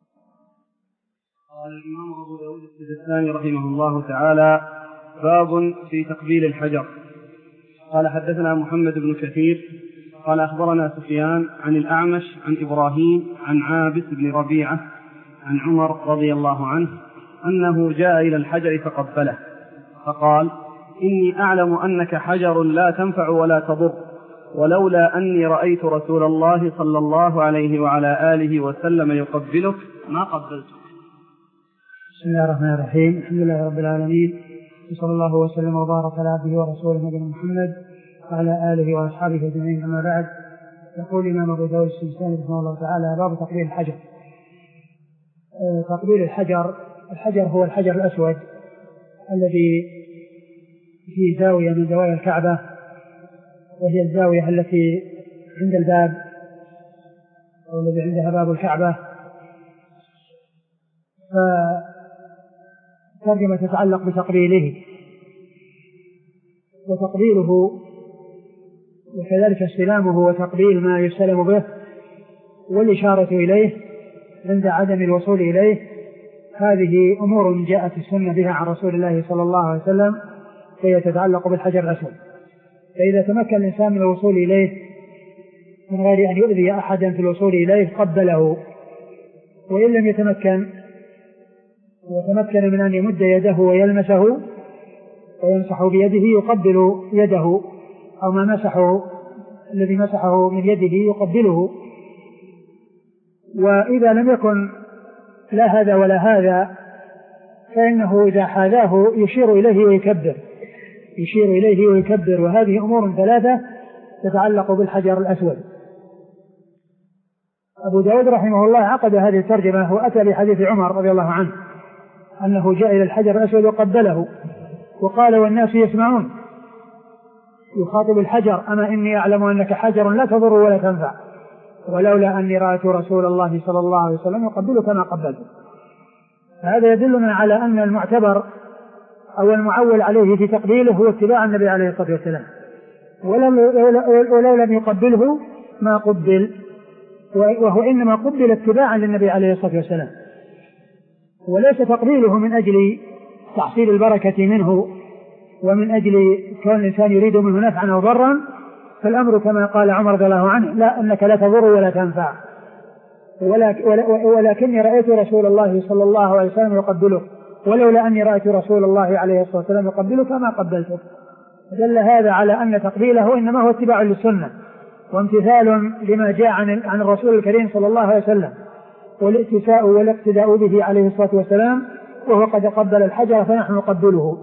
قال الإمام أبو داود السجستاني رحمه الله تعالى: باب في تقبيل الحجر. قال: حدثنا محمد بن كثير قال: أخبرنا سفيان عن الأعمش عن إبراهيم عن عابس بن ربيعة عن عمر رضي الله عنه أنه جاء إلى الحجر فقبله فقال: إني أعلم أنك حجر لا تنفع ولا تضر، ولولا أني رأيت رسول الله صلى الله عليه وعلى آله وسلم يقبلك ما قبلتك. بسم الله الرحمن الرحيم، الحمد لله رب العالمين، وصلى الله وسلم وبارك على عبده ورسوله نبينا محمد وعلى آله وأصحابه أجمعين، أما بعد. يقول الإمام أبو داود السجستاني رحمه الله تعالى: باب تقبيل الحجر. تقبيل الحجر، الحجر هو الحجر الأسود الذي في زاوية من زوايا الكعبة، وهي الزاوية التي عند الباب أو الذي عندها باب الكعبة. فترجمة تتعلق بتقبيله، وتقبيله وكذلك استلامه وتقبيل ما يستلم به، والإشارة إليه عند عدم الوصول إليه. هذه أمور جاءت السنة بها عن رسول الله صلى الله عليه وسلم، فهي تتعلق بالحجر الأسود. فإذا تمكن الإنسان من الوصول إليه من غير أن يؤذي أحدا في الوصول إليه قبله، وإن لم يتمكن وتمكن من أن يمد يده ويلمسه ويمسح بيده يقبل يده، أو ما مسحه الذي مسحه من يده يقبله. وإذا لم يكن لا هذا ولا هذا فإنه إذا حاذاه يشير إليه ويكبر يشير إليه ويكبر وهذه أمور ثلاثة تتعلق بالحجر الأسود. أبو داود رحمه الله عقد هذه الترجمة وأتى بحديث عمر رضي الله عنه أنه جاء إلى الحجر الأسود وقبله، وقال: والناس يسمعون، يخاطب الحجر: أما إني أعلم أنك حجر لا تضر ولا تنفع، ولولا أني رأيت رسول الله صلى الله عليه وسلم يقبلك ما قبلته. هذا يدلنا على أن المعتبر أو المعول عليه في تقبيله هو اتباع النبي عليه الصلاة والسلام، ولو لم يقبله ما قبل، وهو إنما قبل اتباعا للنبي عليه الصلاة والسلام، وليس تقبيله من أجل تحصيل البركة منه ومن أجل كون الإنسان يريد منه نفعا أو ضرا، فالأمر كما قال عمر رضي الله عنه: لا، أنك لا تضر ولا تنفع، ولكني رأيت رسول الله صلى الله عليه وسلم يقبلك، ولولا أني رأيت رسول الله عليه الصلاة والسلام يقبلك ما قبلتك. دل هذا على أن تقبيله إنما هو اتباع للسنة وامتثال لما جاء عن عن الرسول الكريم صلى الله عليه وسلم، والاتساء والاقتداء به عليه الصلاة والسلام، وهو قد قبل الحجر فنحن نقبله.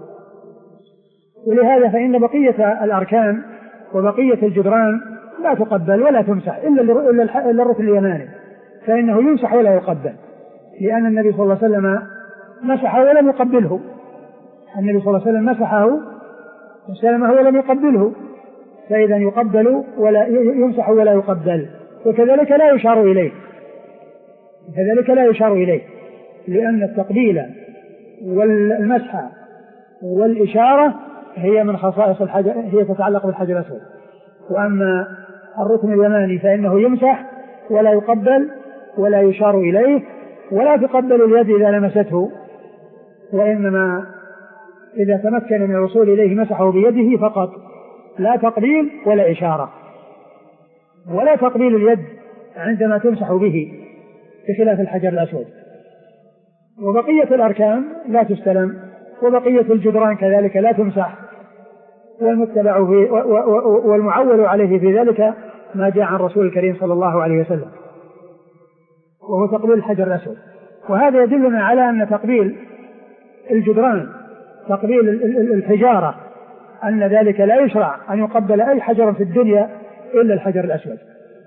ولهذا فإن بقية الأركان وبقية الجدران لا تقبل ولا تمسح إلا الركن اليماني، فإنه يمسح ولا يقبل، لأن النبي صلى الله عليه وسلم مسحه ولم يقبله. النبي صلى الله عليه وسلم مسحه وسلمه ولم يقبله، فإذا يقبل ولا يمسح ولا يقبل، وكذلك لا يشار إليه كذلك لا يشار إليه لأن التقبيل والمسح والإشارة هي من خصائص الحجر، هي تتعلق بالحجر الأسود. وأما الركن اليماني فإنه يمسح ولا يقبل ولا يشار إليه، ولا تقبل اليد إذا لمسته، وإنما إذا تمكن من الوصول إليه مسحه بيده فقط، لا تقبيل ولا إشارة، ولا تقبيل اليد عندما تمسح به بخلاف الحجر الأسود. وبقية الأركان لا تستلم، وبقية الجدران كذلك لا تمسح، والمتبع في والمعول عليه في ذلك ما جاء عن الرسول الكريم صلى الله عليه وسلم، وهو تقبيل الحجر الأسود. وهذا يدلنا على أن تقبيل الجدران، تقبيل الحجارة، أن ذلك لا يشرع أن يقبل أي حجر في الدنيا إلا الحجر الأسود،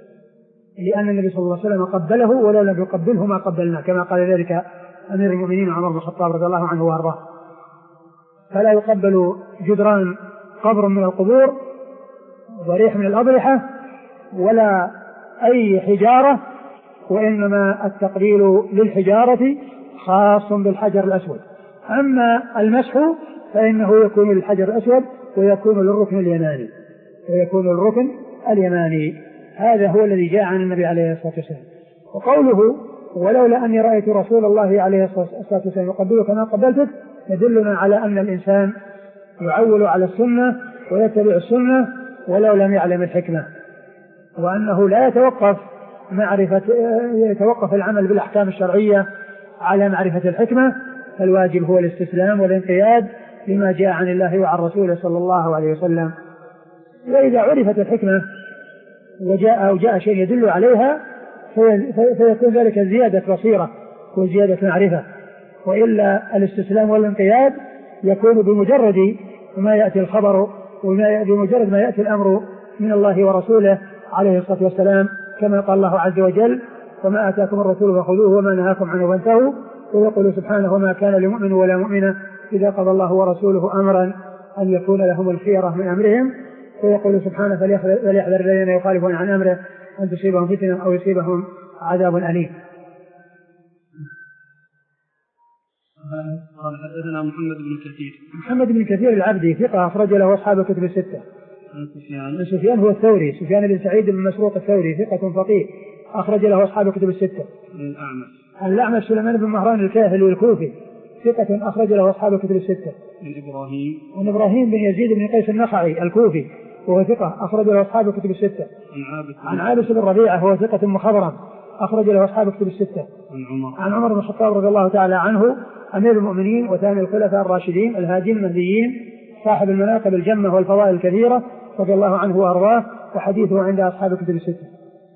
لأن النبي صلى الله عليه وسلم قبله ولو لم يقبله ما قبلنا، كما قال ذلك أمير المؤمنين عمر بن الخطاب رضي الله عنه وأرضاه. فلا يقبل جدران قبر من القبور، ضريح من الأضرحة، ولا أي حجارة، وإنما التقبيل للحجارة خاص بالحجر الأسود. أما المسح فإنه يكون للحجر الأسود ويكون للركن اليماني ويكون للركن اليماني هذا هو الذي جاء عن النبي عليه الصلاة والسلام. وقوله: ولولا أني رأيت رسول الله عليه الصلاة والسلام يقبلك ما قبلتك، يدلنا على أن الإنسان يعول على السنة ويتبع السنة ولو لم يعلم الحكمة، وأنه لا يتوقف معرفة يتوقف العمل بالأحكام الشرعية على معرفة الحكمة، فالواجب هو الاستسلام والانقياد لما جاء عن الله وعن رسوله صلى الله عليه وسلم. وإذا عرفت الحكمة وجاء أو جاء شيء يدل عليها فيكون ذلك زيادة بصيرة وزيادة معرفة، وإلا الاستسلام والانقياد يكون بمجرد ما يأتي الخبر وبمجرد ما يأتي الأمر من الله ورسوله عليه الصلاة والسلام، كما قال الله عز وجل: وما آتاكم الرسول فخذوه وما نهاكم عنه فانتهوا. ويقول سبحانه: وما كان لمؤمن ولا مؤمنة إذا قضى الله ورسوله أمرا أن يكون لهم الخيرة من أمرهم. ويقول سبحانه: فليحذر الذين يخالفون عن أمره أن تصيبهم فتنة أو يصيبهم عذاب أليم. قال حدثنا محمد بن كثير. محمد بن كثير العبدي ثقة أخرج له أصحاب الكتب الستة. سفيان سفيان هو الثوري، سفيان بن سعيد بن مسروق الثوري ثقة فقيه أخرج له أصحاب الكتب الستة. الأعمش الأعمش سليمان بن مهران الكاهلي الكوفي ثقة أخرج له أصحاب الكتب الستة. عن إبراهيم عن إبراهيم بن يزيد بن قيس النخعي الكوفي وهو ثقة أخرج له أصحاب الكتب الستة. عن عابس بن ربيعة هو ثقة مخضرم أخرج له أصحاب الكتب الستة. عن عمر عن عمر بن الخطاب رضي الله تعالى عنه أمير المؤمنين وثاني الخلفاء الراشدين الهادين المهديين صاحب المناقب الجمة والفضائل الكثيرة رضي الله عنه وأرضاه، وحديثه عند أصحاب الكتب الستة.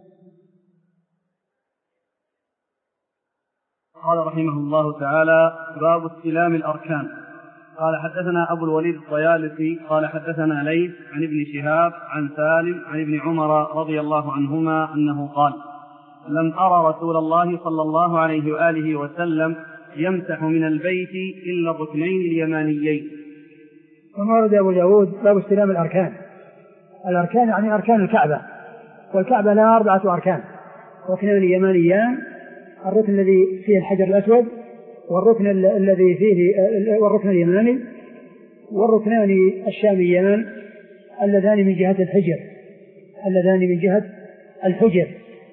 قال رحمه الله تعالى: باب استلام الأركان. قال حدثنا أبو الوليد الطيالسي قال حدثنا ليث عن ابن شهاب عن سالم عن ابن عمر رضي الله عنهما أنه قال: لم أرى رسول الله صلى الله عليه وآله وسلم يمسح من البيت إلا الركنين اليمانيين. ثم ورد أبو داود باب استلام الأركان. الأركان يعني أركان الكعبة، والكعبة لها أربعة أركان: ركنان يمانيان، الركن الذي فيه الحجر الأسود، والركن الذي فيه والركن اليماني، والركنان الشاميان اللذان من جهة الحجر اللذان من جهة الحجر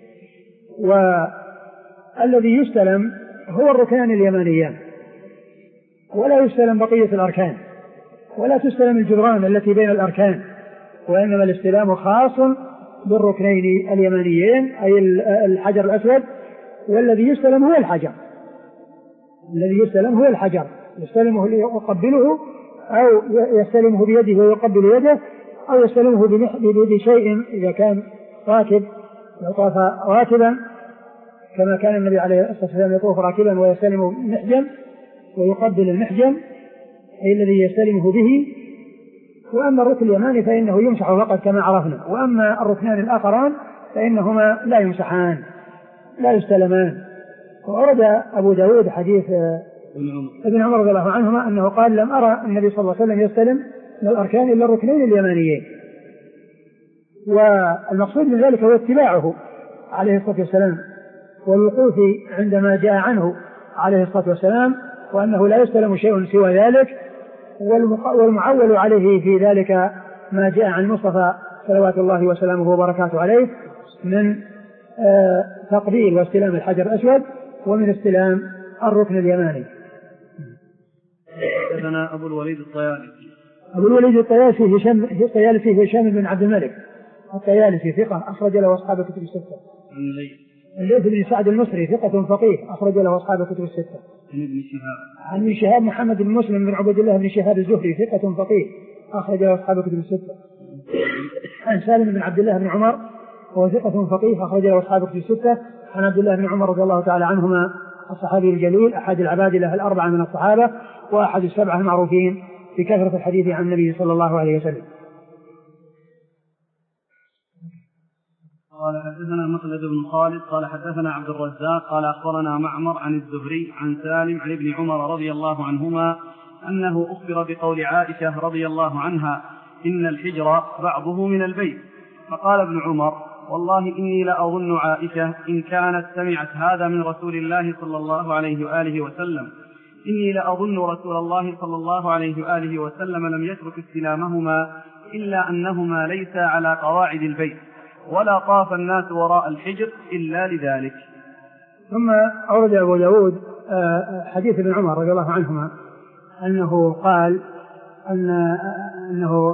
والذي يستلم هو الركنان اليمانيان، ولا يستلم بقية الأركان، ولا تستلم الجدران التي بين الأركان، وإنما الاستلام خاص بالركنين اليمانيين أي الحجر الأسود، والذي يستلم هو الحجر الذي يستلم هو الحجر يستلمه يقبله أو يستلمه بيده ويقبل يده، أو يستلمه بيد شيء إذا كان راكب لو طاف راكبا كما كان النبي عليه الصلاة والسلام يطوف راكبا ويستلم محجم ويقبل المحجم أي الذي يستلمه به. وأما الركن اليماني فإنه يمسح فقط كما عرفنا، وأما الركنان الآخران فإنهما لا يمسحان لا يستلمان. وأورد أبو داود حديث ابن عمر رضي الله عنهما أنه قال لم أرى النبي صلى الله عليه وسلم يستلم من الأركان إلا الركنين اليمانيين، والمقصود من ذلك هو اتباعه عليه الصلاة والسلام والوقوف عندما جاء عنه عليه الصلاة والسلام، وأنه لا يستلم شيء سوى ذلك، والمعول عليه في ذلك ما جاء عن المصطفى صلوات الله وسلامه وبركاته عليه من تقبيل واستلام الحجر الأسود ومن استلام الركن اليماني. حدثنا أبو الوليد الطيالسي أبو الوليد الطيالسي هشام الطيالسي هشام بن عبد الملك الطيالسي ثقة أخرج له أصحاب الكتب الستة. الليث بن سعد المصري ثقة فقيه أخرج له أصحاب الكتب الستة. عن ابن شهاب عن ابن شهاب محمد بن مسلم بن عبد الله بن شهاب الزهري ثقة فقيه أخرج له أصحاب الكتب الستة. عن سالم بن عبد الله بن عمر وهو ثقة فقيه أخرج له أصحاب الكتب الستة. عن عبد الله بن عمر رضي الله تعالى عنهما الصحابي الجليل أحد العبادلة الأربعة من الصحابة وأحد السبعة المعروفين بكثرة الحديث عن النبي صلى الله عليه وسلم. قال حدثنا مخلد بن خالد قال حدثنا عبد الرزاق قال أخبرنا معمر عن الزهري عن سالم عن ابن عمر رضي الله عنهما أنه أخبر بقول عائشة رضي الله عنها إن الحجر بعضه من البيت، فقال ابن عمر والله إني لأظن عائشة إن كانت سمعت هذا من رسول الله صلى الله عليه وآله وسلم إني لأظن رسول الله صلى الله عليه وآله وسلم لم يترك استلامهما إلا أنهما ليس على قواعد البيت ولا طاف الناس وراء الحجر إلا لذلك. ثم أورد أبو داود حديث ابن عمر رضي الله عنهما أنه قال أن أنه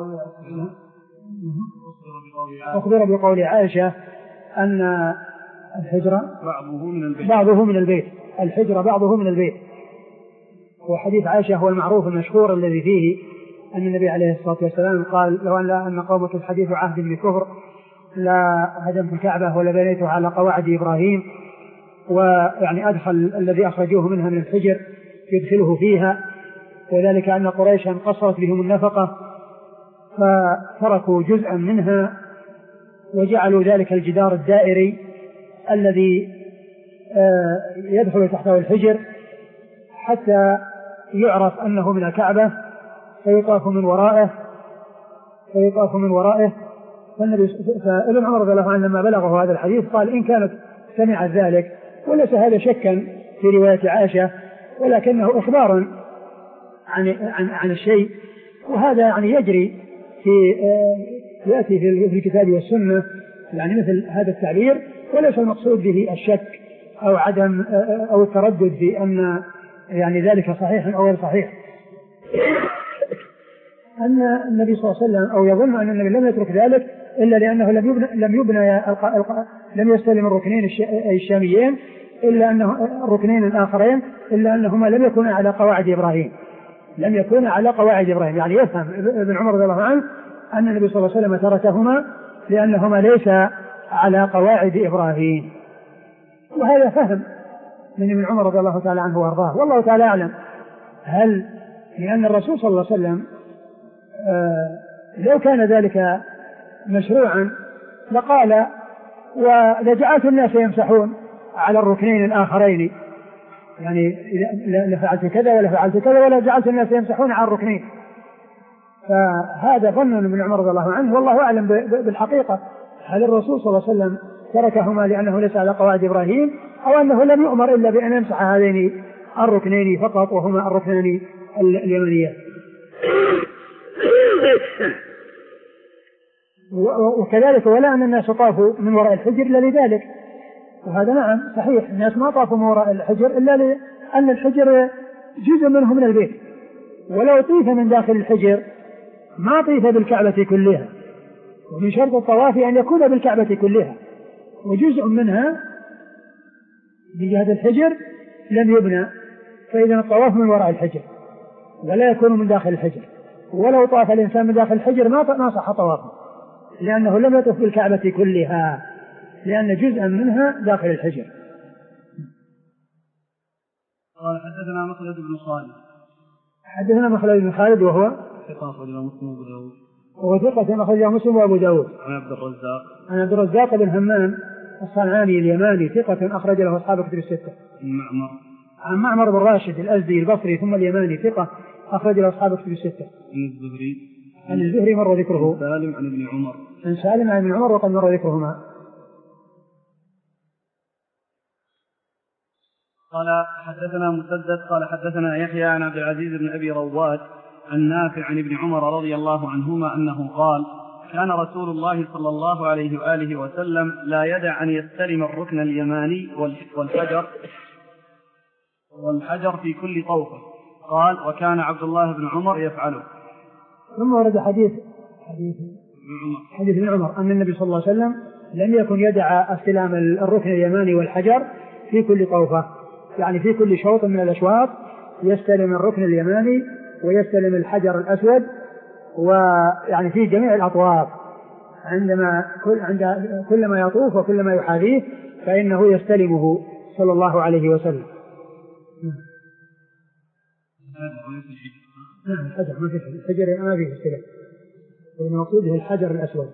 أخبر بقول عائشة أن الحجر بعضه من البيت بعضه من البيت الحجر بعضه من البيت. وحديث عائشة هو المعروف المشهور الذي فيه أن النبي عليه الصلاة والسلام قال لو أن أن قومك الحديث عهد بكفر لا هدمت الكعبة ولا بنيتها على قواعد إبراهيم، ويعني أدخل الذي أخرجوه منها من الحجر يدخله فيها، وذلك أن قريشا قصرت بهم النفقة فتركوا جزءا منها وجعلوا ذلك الجدار الدائري الذي يدخل تحته الحجر حتى يعرف أنه من الكعبة فيطاف من ورائه فيطاف من ورائه فالنبي فابن عمر رضي الله عنه لما بلغه هذا الحديث قال إن كانت سمعت ذلك، وليس هذا شكا في رواية عائشة ولكنه إخبار عن عن عن الشيء، وهذا يعني يجري في يأتي في الكتاب والسنة يعني مثل هذا التعبير، وليس المقصود به الشك أو عدم أو التردد في أن يعني ذلك صحيح أو غير صحيح. أن النبي صلى الله عليه وسلم أو يظن أن النبي لم يترك ذلك إلا لأنه لم يبنى لم يبنى لم يستلم الركنين الشاميين إلا أنه الركنين الآخرين إلا أنهما لم يكونا على قواعد إبراهيم لم يكونا على قواعد إبراهيم يعني يفهم ابن عمر رضي الله عنه أن النبي صلى الله عليه وسلم تركهما لأنهما ليس على قواعد إبراهيم، وهذا فهم من ابن عمر رضي الله تعالى عنه وارضاه، والله تعالى أعلم. هل لأن الرسول صلى الله عليه وسلم آه لو كان ذلك مشروعا لقال ولجعلت الناس يمسحون على الركنين الآخرين، يعني لفعلت كذا ولا فعلت كذا ولا جعلت الناس يمسحون على الركنين، فهذا ظن من عمر رضي الله عنه والله أعلم بالحقيقة. هل الرسول صلى الله عليه وسلم تركهما لأنه ليس على قواعد إبراهيم أو أنه لم يؤمر إلا بأن يمسح هذين الركنين فقط وهما الركنان اليمانيان. وكذلك ولا أن الناس طافوا من وراء الحجر إلا لذلك، وهذا نعم صحيح، الناس ما طافوا من وراء الحجر إلا لأن الحجر جزء منه من البيت، ولو طيف من داخل الحجر ما طيف بالكعبة كلها، ومن شرط الطواف أن يكون بالكعبة كلها، وجزء منها بجهة الحجر لم يبنى، فإذا الطواف من وراء الحجر ولا يكون من داخل الحجر، ولو طاف الإنسان من داخل الحجر ما صح طوافه، لأنه لم يطف بالكعبة كلها، لأن جزءا منها داخل الحجر. قال حدثنا مخلد بن خالد حدثنا مخلد بن خالد وهو ثقة أخرجه مسلم وأبو داود وهو ثقة أخرجه مسلم وأبو داود عن عبد الرزاق عن عبد الرزاق بن همام الصنعاني اليماني ثقة أخرج له أصحاب كتب الستة. معمر عن معمر بن راشد الأزدي البصري ثم اليماني ثقة أخرج له أصحاب كتب الستة. عن الزهري عن الزهري مر ذكره. سالم عن ابن عمر عن سالم عن ابن عمر وقد مر ذكرهما. قال حدثنا مسدد قال حدثنا يحيى عن عبد العزيز بن أبي رواد عن نافع عن ابن عمر رضي الله عنهما أنه قال كان رسول الله صلى الله عليه وآله وسلم لا يدع أن يستلم الركن اليماني والحجر والحجر في كل طوفة. قال وكان عبد الله بن عمر يفعله. ثم ورد حديث حديث حديث ابن عمر أن النبي صلى الله عليه وسلم لم يكن يدع استلام الركن اليماني والحجر في كل طوفة، يعني في كل شوط من الأشواط يستلم الركن اليماني ويستلم الحجر الأسود، ويعني في جميع الأطواف عندما كل عند كلما يطوف وكلما يحاذيه فإنه يستلمه صلى الله عليه وسلم. نعم الحجر ما في الحجر ما فيه استلام، والمقصود هو الحجر الأسود.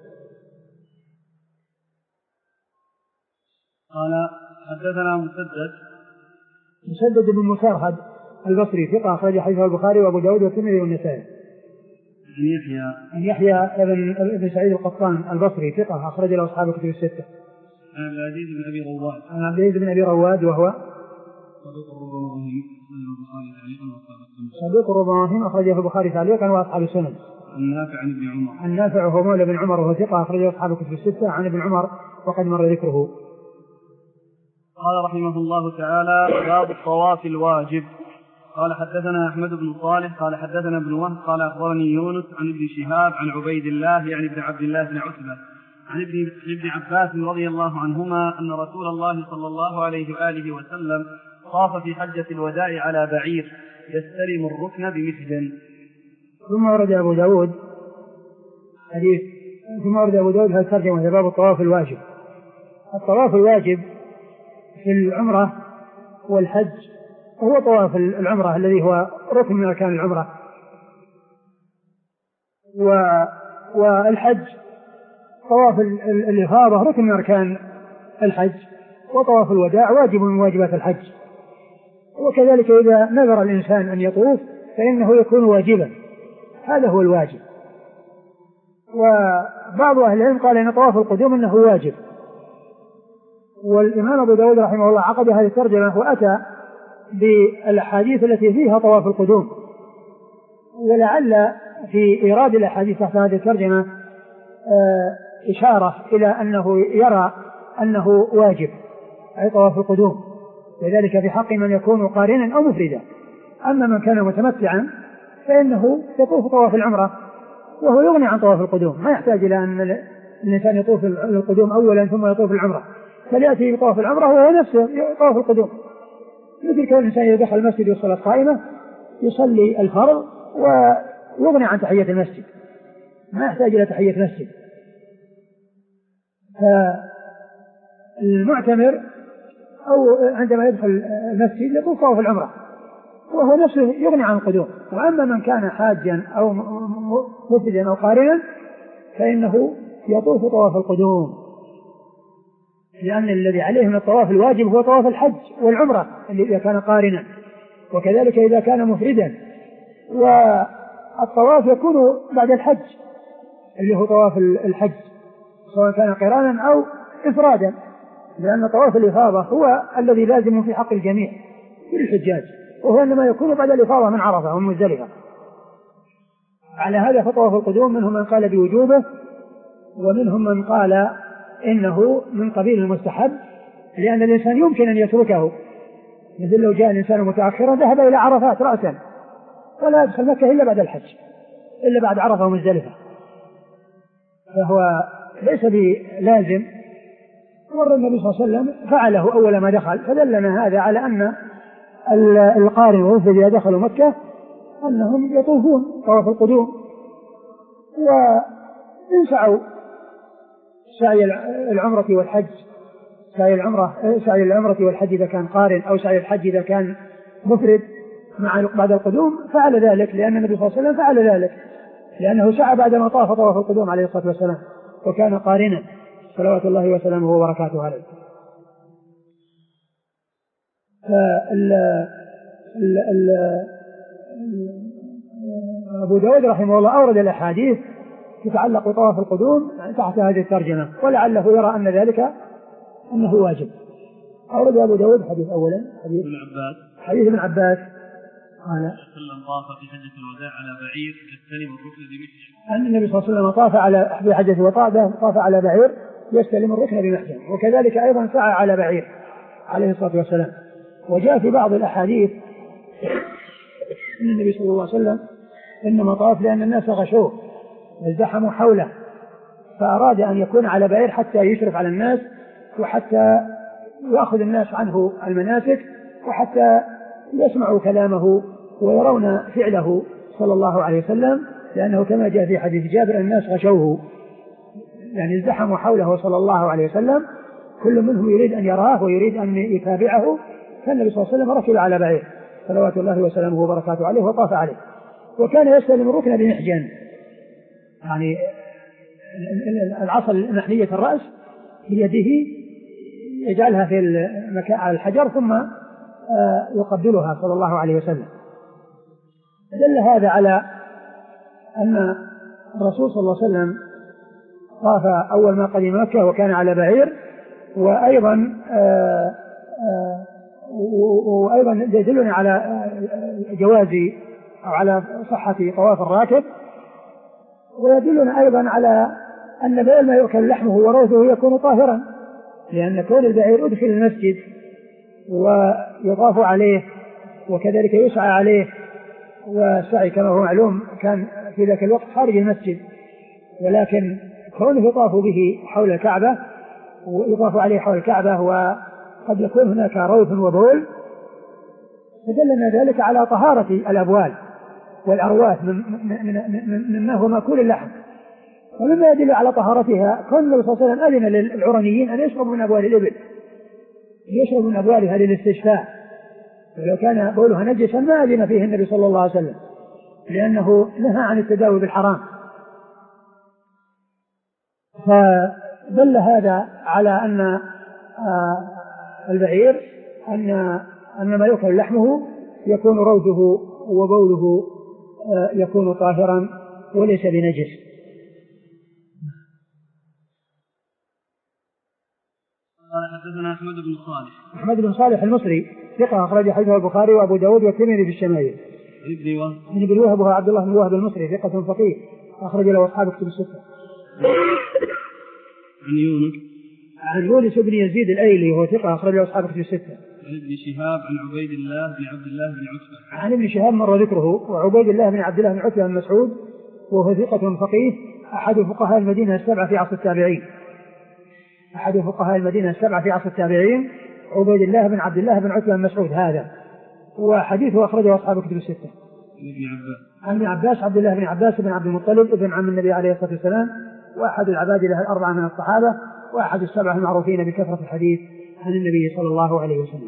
قال حدثنا مسدد مسدد بن مسرهد البصري ثقة أخرج حديثه البخاري وأبو داود والترمذي والنسائي. عن يحيى عن يحيى بن ابن سعيد القطان البصري ثقة أخرج له أصحاب الكتب الستة. عن عبد العزيز بن أبي رواد عن عبد العزيز بن أبي رواد وهو صدوق الرباهيم أخرجه البخاري تعليقا وأصحاب السنن. عن نافع عن ابن عمر عن نافع وهو مولى بن عمر وهو ثقة أخرجه أصحاب الكتب الستة عن ابن عمر وقد مر ذكره. قال رحمه الله تعالى باب الطواف الواجب. قال حدثنا أحمد بن صالح قال حدثنا ابن وهب قال أخبرني يونس عن ابن شهاب عن عبيد الله يعني ابن عبد الله بن عتبة عن ابن ابن عباس رضي الله عنهما أن رسول الله صلى الله عليه وآله وسلم طاف في حجة الوداع على بعير يستلم الركن بمسجد. ثم ورد أبو داود حديث ثم ورد أبو داود هذا ترجمة باب الطواف الواجب. الطواف الواجب في العمرة والحج هو طواف العمرة الذي هو ركن من أركان العمرة، والحج طواف الإفاضة ركن من أركان الحج، وطواف الوداع واجب من واجبات الحج. وكذلك إذا نذر الإنسان أن يطوف فإنه يكون واجبا، هذا هو الواجب. وبعض أهل العلم قال إن طواف القدوم إنه واجب، والإمام أبو داود رحمه الله عقد هذه الترجمة وأتى بالأحاديث التي فيها طواف القدوم، ولعل في إيراد الأحاديث تحت هذه الترجمة إشارة إلى أنه يرى أنه واجب أي طواف القدوم، لذلك في حق من يكون قارنا أو مفردا. أما من كان متمتعا فإنه يطوف طواف العمرة وهو يغني عن طواف القدوم، ما يحتاج إلى أن الإنسان يطوف القدوم أولا ثم يطوف العمرة، بل يأتي بطواف العمرة وهو نفسه طواف القدوم. مثل كون الإنسان إذا دخل المسجد والصلاة قائمة يصلي الفرض ويغني عن تحية المسجد، ما يحتاج إلى تحية المسجد. فالمعتمر أو عندما يدخل المسجد يطوف طواف العمرة وهو نفسه يغني عن القدوم. وأما من كان حاجا أو مفردا أو قارنا فإنه يطوف طواف القدوم، لأن الذي عليه من الطواف الواجب هو طواف الحج والعمرة إذا كان قارنا، وكذلك إذا كان مفردا. والطواف يكون بعد الحج اللي هو طواف الحج سواء كان قرانا أو إفرادا، لأن طواف الإفاضة هو الذي لازم في حق الجميع كل الحجاج، وهو إنما يكون بعد الإفاضة من عرفة ومن مزدلفة. على هذا فطواف القدوم منهم من قال بوجوبه ومنهم من قال إنه من قبيل المستحب، لأن الإنسان يمكن أن يتركه، مثل لو جاء الإنسان متأخرا ذهب إلى عرفات رأسا ولا يدخل مكة إلا بعد الحج، إلا بعد عرفة ومزدلفة، فهو ليس بلازم. مر النبي صلى الله عليه وسلم فعله أول ما دخل، فدلنا هذا على أن القارن والوفد إذا دخلوا مكة أنهم يطوفون طواف القدوم، وإن سعوا سعي العمرة والحج، سعي العمرة سعي العمرة والحج إذا كان قارن، أو سعي الحج إذا كان مفرد مع بعد القدوم فعل ذلك، لأن النبي صلى الله عليه وسلم فعل ذلك، لأنه سعى بعدما طاف طواف القدوم عليه الصلاة والسلام وكان قارنا صلوات الله وسلامه وبركاته عليه. أبو داود رحمه الله أورد الأحاديث تتعلق بطواف القدوم تحت هذه الترجمة، ولعله يرى أن ذلك أنه واجب. أورد أبو داود حديث أولا حديث ابن عباس حديث ابن عباس قال طاف في حجة الوداع على بعير يستلم الركن بمحجن، أن النبي صلى الله عليه وسلم طاف على في حجة الوداع طاف على بعير يستلم الركن بمحجن، وكذلك أيضا سعى على بعير عليه الصلاة والسلام. وجاء في بعض الأحاديث أن النبي صلى الله عليه وسلم إنما طاف لأن الناس غشوه ازدحموا حوله، فأراد أن يكون على بعير حتى يشرف على الناس وحتى يأخذ الناس عنه المناسك وحتى يسمعوا كلامه ويرون فعله صلى الله عليه وسلم، لأنه كما جاء في حديث جابر الناس غشوه، يعني ازدحموا حوله صلى الله عليه وسلم، كل منهم يريد أن يراه ويريد أن يتابعه، فالنبي صلى الله عليه وسلم ركب على بعير صلوات الله وسلامه وبركاته عليه وطاف عليه، وكان يستلم الركن بمحجن، يعني العصا المحنية الرأس بيده يجعلها في المكان على الحجر ثم يقبلها صلى الله عليه وسلم. دل هذا على أن الرسول صلى الله عليه وسلم طاف أول ما قدم مكة وكان على بعير، وأيضا آآ آآ وأيضا يدلنا على جواز أو على صحة طواف الراكب، ويدلنا أيضا على أن بعير ما يؤكل لحمه وروثه يكون طاهرا، لأن كون البعير أدخل المسجد ويطاف عليه وكذلك يسعى عليه، والسعي كما هو معلوم كان في ذاك الوقت خارج المسجد، ولكن كونه يطاف به حول الكعبة ويطاف عليه حول الكعبة وقد يكون هناك روث وبول، فدلنا ذلك على طهارة الأبوال والأرواث مما هو مأكول اللحم. ومما يدل على طهارتها كون النبي صلى الله عليه وسلم أذن للعرنيين أن يشربوا من أبوال الإبل، يشربوا من أبوالها للاستشفاء، ولو كان بولها نجسا ما أذن فيه النبي صلى الله عليه وسلم، لأنه نهى عن التداوي بالحرام. فدل هذا على أن البعير أن أن ما يؤكل لحمه يكون روثه وبوله يكون طاهرا وليس بنجس. قال حدثنا أحمد بن صالح أحمد بن صالح المصري ثقة أخرج حديثه البخاري وأبو داود والترمذي في الشمائل. ابن وهب ابن وهب عبد الله بن وهب المصري ثقة فقيه أخرج له أصحاب كتب الستة. عن يونس عن يونس بن يزيد الأيلي وهو ثقة أخرج له أصحاب كتب الستة. عن ابن شهاب عن عبيد الله بن عبد الله بن عتبة عن ابن شهاب مر ذكره، وعبيد الله بن عبد الله بن عتبة بن مسعود وهو ثقة فقيه أحد فقهاء المدينة السبعة في عصر التابعين أحد فقهاء المدينة السبعة في عصر التابعين عبيد الله بن عبد الله بن عتبة بن مسعود هذا، وحديثه أخرجه أصحاب كتب الستة. ابن عباس عن ابن عباس عبد الله بن عباس بن عبد المطلب ابن عم النبي عليه الصلاة والسلام، وأحد العبادلة الأربعة من الصحابة، وأحد السبعة المعروفين بكثرة الحديث عن النبي صلى الله عليه وسلم.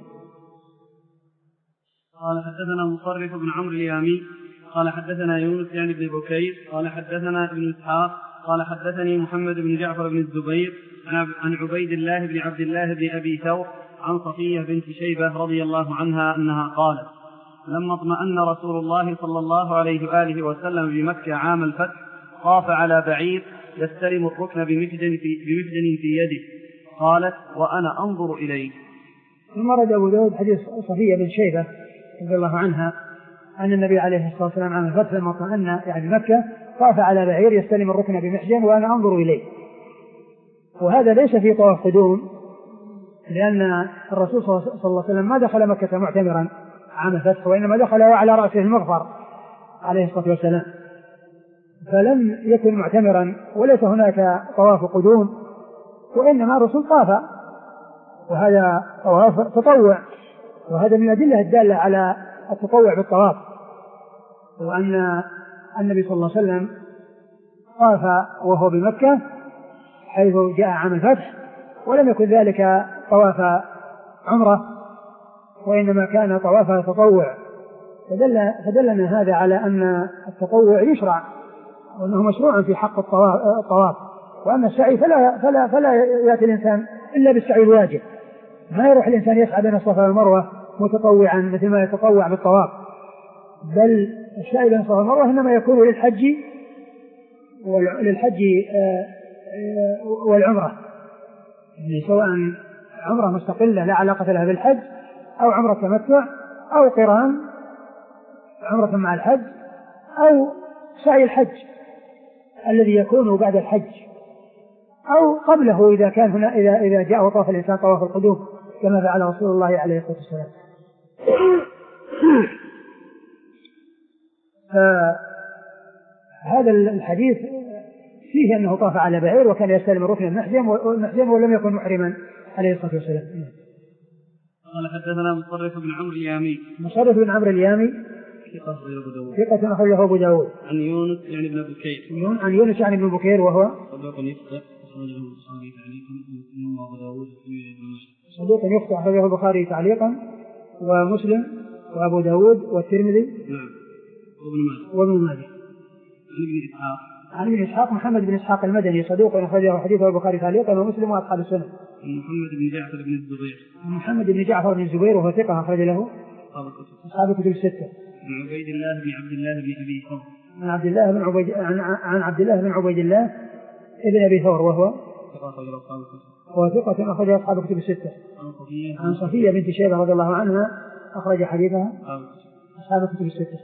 قال حدثنا مصرف بن عمرو اليامي قال حدثنا يونس يعني بن بكير قال حدثنا ابن إسحاق قال حدثني محمد بن جعفر بن الزبير عن عبيد الله بن عبد الله بن أبي ثور عن صفية بنت شيبة رضي الله عنها أنها قالت: لما اطمأن رسول الله صلى الله عليه وآله وسلم بمكة عام الفتح طاف على بعير يستلم الركن بمفجن في, بمفجن في يده. قالت: وأنا أنظر إليه. ثم رد أبو داود حديث صفية بن شيبة رضي الله عنها أن النبي عليه الصلاة والسلام عام الفتح لما اطمأن يعني مكة طاف على بعير يستلم الركن بمحجن وأنا أنظر إليه. وهذا ليس في طواف قدوم، لأن الرسول صلى الله عليه وسلم ما دخل مكة معتمرا عام الفتح، وإنما دخل وعلى رأسه المغفر عليه الصلاة والسلام، فلم يكن معتمرا وليس هناك طواف قدوم، وإنما الرسول طاف، وهذا طواف تطوع، وهذا من الأدلة الدالة على التطوع بالطواف، وأن النبي صلى الله عليه وسلم طاف وهو بمكة حيث جاء عام الفتح، ولم يكن ذلك طواف عمرة، وإنما كان طواف تطوع، فدل فدلنا هذا على أن التطوع يشرع وأنه مشروع في حق الطواف، وأن السعي فلا, فلا, فلا يأتي الإنسان إلا بالسعي الواجب، ما يروح الإنسان يسعى بين الصفا والمروة متطوعا مثل ما يتطوع بالطواف، بل السعي بين الصفا والمروة إنما يكون للحج للحج والعمرة، يعني سواء عمرة مستقلة لا علاقة لها بالحج، أو عمرة تمتع، أو قران عمرة مع الحج، أو سعي الحج الذي يكون بعد الحج، أو قبله إذا كان هنا إذا إذا جاء وطاف الإنسان طواف القدوم كما فعل رسول الله عليه الصلاة والسلام. فهذا الحديث فيه أنه طاف على بعير وكان يستلم ركن المحجم والمحجم ولم يكن محرما عليه الصلاة والسلام. قال حدثنا مصرف بن عمرو اليامي. مصرف بن عمرو اليامي ثقة أخرجه أبو داود. عن يونس يعني ابن بكير. عن يونس يعني ابن بكير وهو صدوق يخطئ أخرجه البخاري تعليقا ومسلم وأبو داود صدوق يخطئ أخرجه البخاري تعليقا ومسلم وأبو داود والترمذي. نعم. وابن ماجه. وابن ماجه. عن ابن إسحاق. عن ابن إسحاق محمد بن إسحاق المدني صدوق أخرجه حديثه البخاري تعليقا ومسلم وأصحاب السنة. محمد بن جعفر بن الزبير. محمد بن جعفر بن الزبير وهو ثقة أخرج له أصحاب الكتب الستة. عن عبيد الله بن عبد الله بن أبي ثور. عن عبد الله بن عبيد عن, عن عبد الله بن عبيد الله ابن أبي ثور وهو هو ثقة أخرج أصحاب الكتب الستة. عن صفية بنت شيبة رضي الله عنها أخرج حديثها أصحاب الكتب الستة.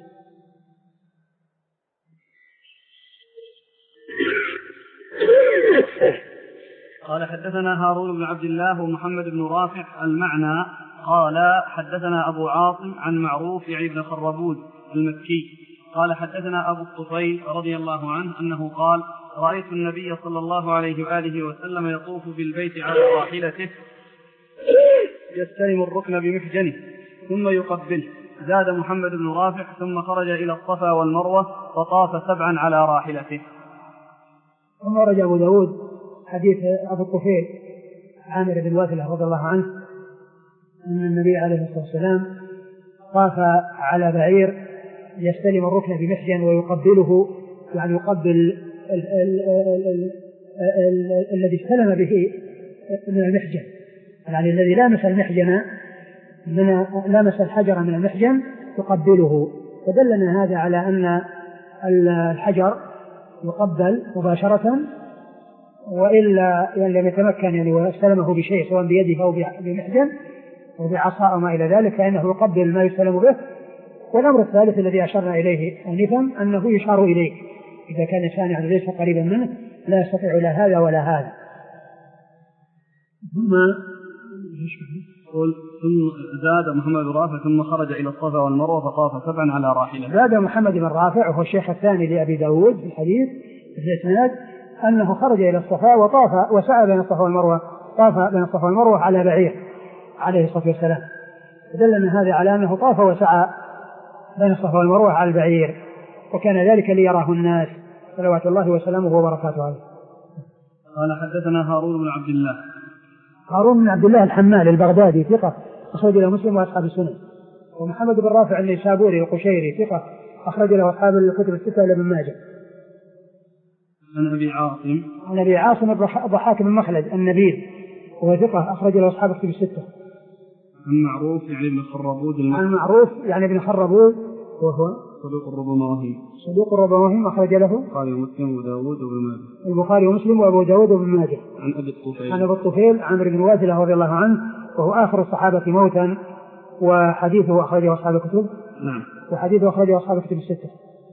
قال حدثنا هارون بن عبد الله ومحمد بن رافع المعنى قال حدثنا أبو عاصم عن معروف يعني بن خربود المكي قال حدثنا أبو الطفيل رضي الله عنه أنه قال رأيت النبي صلى الله عليه وآله وسلم يطوف بالبيت على راحلته يستلم الركن بمحجنه ثم يقبله. زاد محمد بن رافع ثم خرج إلى الصفا والمروة فطاف سبعا على راحلته. ثم رجع أبو داود حديث أبو الطفيل عامر بن واثلة رضي الله عنه أن النبي عليه الصلاة والسلام طاف على بعير يستلم الركن بمحجن ويقبله، يعني يقبل ال ال ال ال ال الذي استلم به من المحجن، يعني الذي لامس المحجن من لامس الحجر من المحجن يقبله، فدلنا هذا على أن الحجر يقبل مباشرة، وإلا يعني لم يتمكن يعني واستلمه بشيء سواء بيده أو بمحجن أو بعصا أو ما إلى ذلك فإنه يقبل ما يستلم به. والأمر الثالث الذي أشرنا إليه أنفا أنه يشار إليه إذا كان الإنسان يعني ليس قريبا منه لا يستطيع لا هذا ولا هذا. ثم ثم زاد محمد بن رافع ثم خرج إلى الصفا والمروة فطاف سبعا على راحلته. زاد محمد بن رافع وهو الشيخ الثاني لأبي داود في الحديث في الإسناد أنه خرج إلى الصفا وطاف وسعى بين الصفا والمروة، طاف بين الصفا والمروة على بعير عليه الصلاة والسلام، فدلنا هذا على أنه طاف وسعى بين الصفا والمروة على البعير، وكان ذلك ليراه الناس صلوات الله وسلامه وبركاته عليه. قال حدثنا هارون بن عبد الله. هارون بن عبد الله الحمال البغدادي ثقة أخرج له مسلم وأصحاب السنن. ومحمد بن رافع النيسابوري القشيري ثقة أخرج له أصحاب الكتب الستة إلى ابن ماجه. عن أبي عاصم. عن أبي عاصم الضحاك بن مخلد النبيل وهو ثقة أخرج له أصحاب الكتب الستة. عن معروف يعني ابن خربود. عن معروف يعني ابن خربود وهو صدوق الربما وهيم. صدوق الربما وهيم أخرج له البخاري ومسلم وأبو داود وابن ماجه. البخاري ومسلم وأبو داود وابن ماجه. عن أبي الطفيل. عن أبي الطفيل عمرو بن واثلة رضي الله عنه وهو آخر الصحابة موتا وحديثه أخرجه أصحاب الكتب. نعم. وحديثه أخرجه أصحاب الكتب الستة.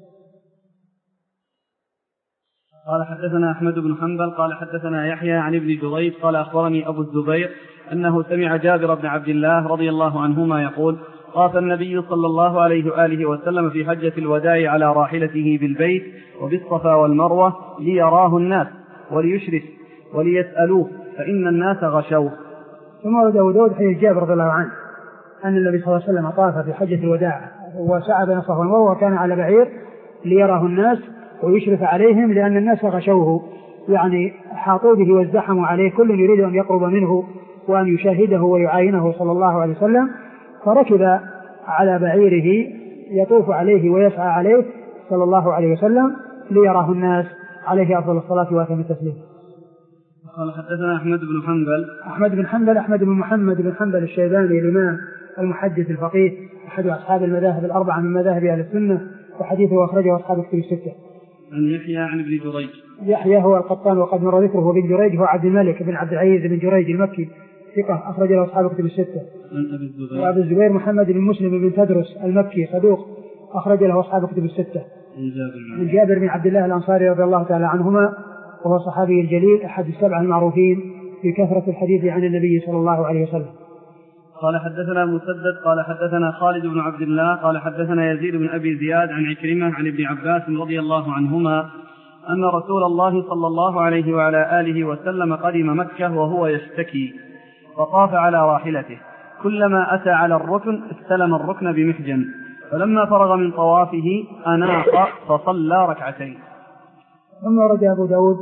قال حدثنا أحمد بن حنبل قال حدثنا يحيى عن ابن جريج قال أخبرني أبو الزبير أنه سمع جابر بن عبد الله رضي الله عنهما يقول طاف النبي صلى الله عليه وآله وسلم في حجة الوداع على راحلته بالبيت وبالصفا والمروة ليراه الناس وليشرف وليسألوه فإن الناس غشوه. ثم ورد أبو داود حديث جابر رضي الله عنه أن النبي صلى الله عليه وسلم طاف في حجة الوداع وسعى بين الصفا والمروة وكان على بعير ليراه الناس ويشرف عليهم لأن الناس غشوه، يعني حاطوا به وازدحموا عليه، كل يريد أن يقرب منه وأن يشاهده ويعاينه صلى الله عليه وسلم، فركب على بعيره يطوف عليه ويسعى عليه صلى الله عليه وسلم ليراه الناس عليه أفضل الصلاة وأتم التسليم. قال حدثنا أحمد بن حنبل أحمد بن حنبل أحمد بن محمد بن حنبل الشيباني الإمام المحدث الفقيه أحد أصحاب المذاهب الأربعة من مذاهب أهل السنة، وحديثه أخرجه أصحاب الكتب الستة. عن يحيى عن ابن جريج. يحيى هو القطان وقد مر ذكره. بن جريج هو عبد الملك بن عبد العزيز بن جريج المكي ثقة أخرج له أصحاب الكتب الستة. وأبو الزبير محمد بن مسلم بن تدرس المكي صدوق أخرج له أصحاب الكتب الستة. من جابر بن عبد الله الأنصاري رضي الله تعالى عنهما وهو صحابي الجليل أحد السبعة المعروفين بكثرة الحديث عن النبي صلى الله عليه وسلم. قال حدثنا مسدد قال حدثنا خالد بن عبد الله قال حدثنا يزيد بن أبي زياد عن عكرمة عن ابن عباس رضي الله عنهما أن رسول الله صلى الله عليه وعلى آله وسلم قدم مكة وهو يشتكي فطاف على راحلته، كلما أتى على الركن استلم الركن بمحجن، فلما فرغ من طوافه أناق فصلى ركعتين. ثم ورد أبو داود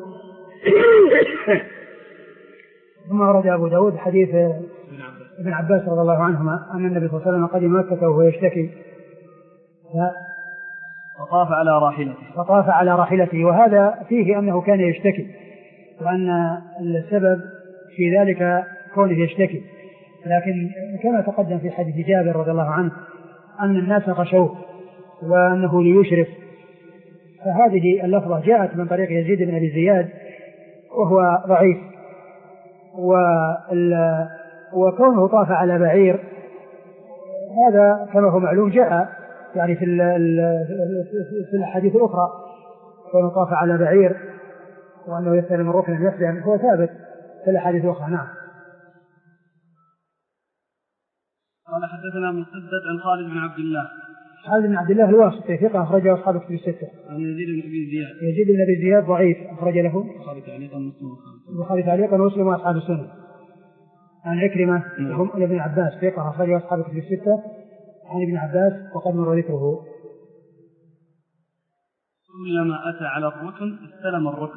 ثم ورد أبو داود حديث ابن عباس رضي الله عنهما أن النبي صلى الله عليه وسلم قدم مكة وهو يشتكي فطاف على راحلته فطاف على راحلته وهذا فيه أنه كان يشتكي، وأن السبب في ذلك كونه يشتكي، لكن كما تقدم في حديث جابر رضي الله عنه أن الناس غشوه وأنه ليشرف، فهذه اللفظة جاءت من طريق يزيد بن أبي زياد وهو ضعيف، وكونه طاف على بعير هذا كما هو معلوم جاء يعني في في الحديث الأخرى، كونه طاف على بعير وأنه يستلم الركن يسلم هو ثابت في الحديث الأخرى. نعم. قال حدثنا مسدد عن خالد بن عبد الله خالد بن عبد الله الواسطي ثقة أخرجه أصحاب الكتب الستة. عن يزيد بن أبي زياد يزيد بن أبي زياد ضعيف أخرج له البخاري تعليقا مسلم البخاري تعليقا ومسلم وأصحاب السنة. عن عكرمة هم ابن عباس ثقة أخرجه أصحاب الكتب الستة عن ابن عباس وقد مر ذكره. كلما أتى على الركن استلم الركن،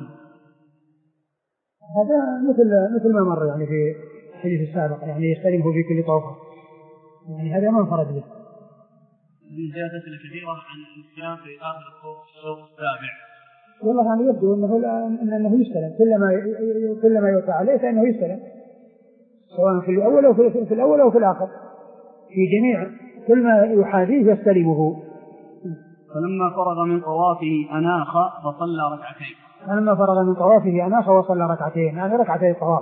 هذا مثل مثل ما مر يعني في الحديث السابق، يعني يستلمه في كل طوفة، يعني هذا ما انفرد به. من جاءت أسئلة كثيرة عن الإسلام في آخر الشوط السابع. والله يعني يبدو أنه أنه يستلم كلما كلما يوقع عليه فإنه يستلم، سواء في الأول أو في, في الأول أو في الآخر، في جميع كل ما يحاذيه يستلمه. فلما فرغ من طوافه أناخ فصلى ركعتين. فلما فرغ من طوافه أناخ وصلى ركعتين، يعني ركعتين الطواف.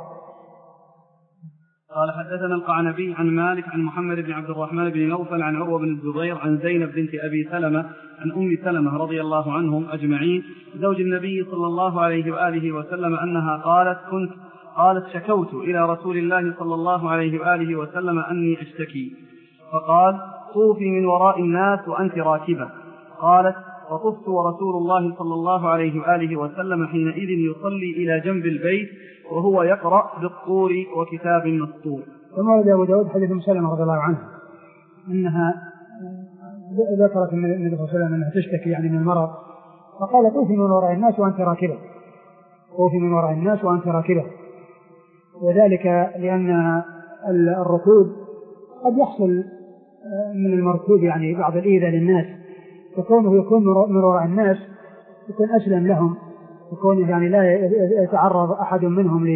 قال حدثنا القعنبي عن مالك عن محمد بن عبد الرحمن بن نوفل عن عروة بن الزبير عن زينب بنت أبي سلمة عن أم سلمة رضي الله عنهم أجمعين زوج النبي صلى الله عليه وآله وسلم أنها قالت كنت قالت شكوت إلى رسول الله صلى الله عليه وآله وسلم أني أشتكي، فقال طوفي من وراء الناس وأنت راكبة. قالت فطفت ورسول الله صلى الله عليه وآله وسلم حينئذ يصلي إلى جنب البيت وهو يقرأ بالطور وكتاب مسطور. ثم ورد أبو داود حديث أم سلمة رضي الله عنها أنها ذكرت من النبي صلى الله عليه وسلم أنها تشتكي يعني من المرض، فقال طوفي من وراء الناس وأنت راكبة، طوفي من وراء الناس وأنت راكبة، وذلك لأن الركوب قد يحصل من المركوب يعني بعض الإيذاء للناس، فكونه يكون من وراء الناس يكون أسلم لهم، يكون يعني لا يتعرض أحد منهم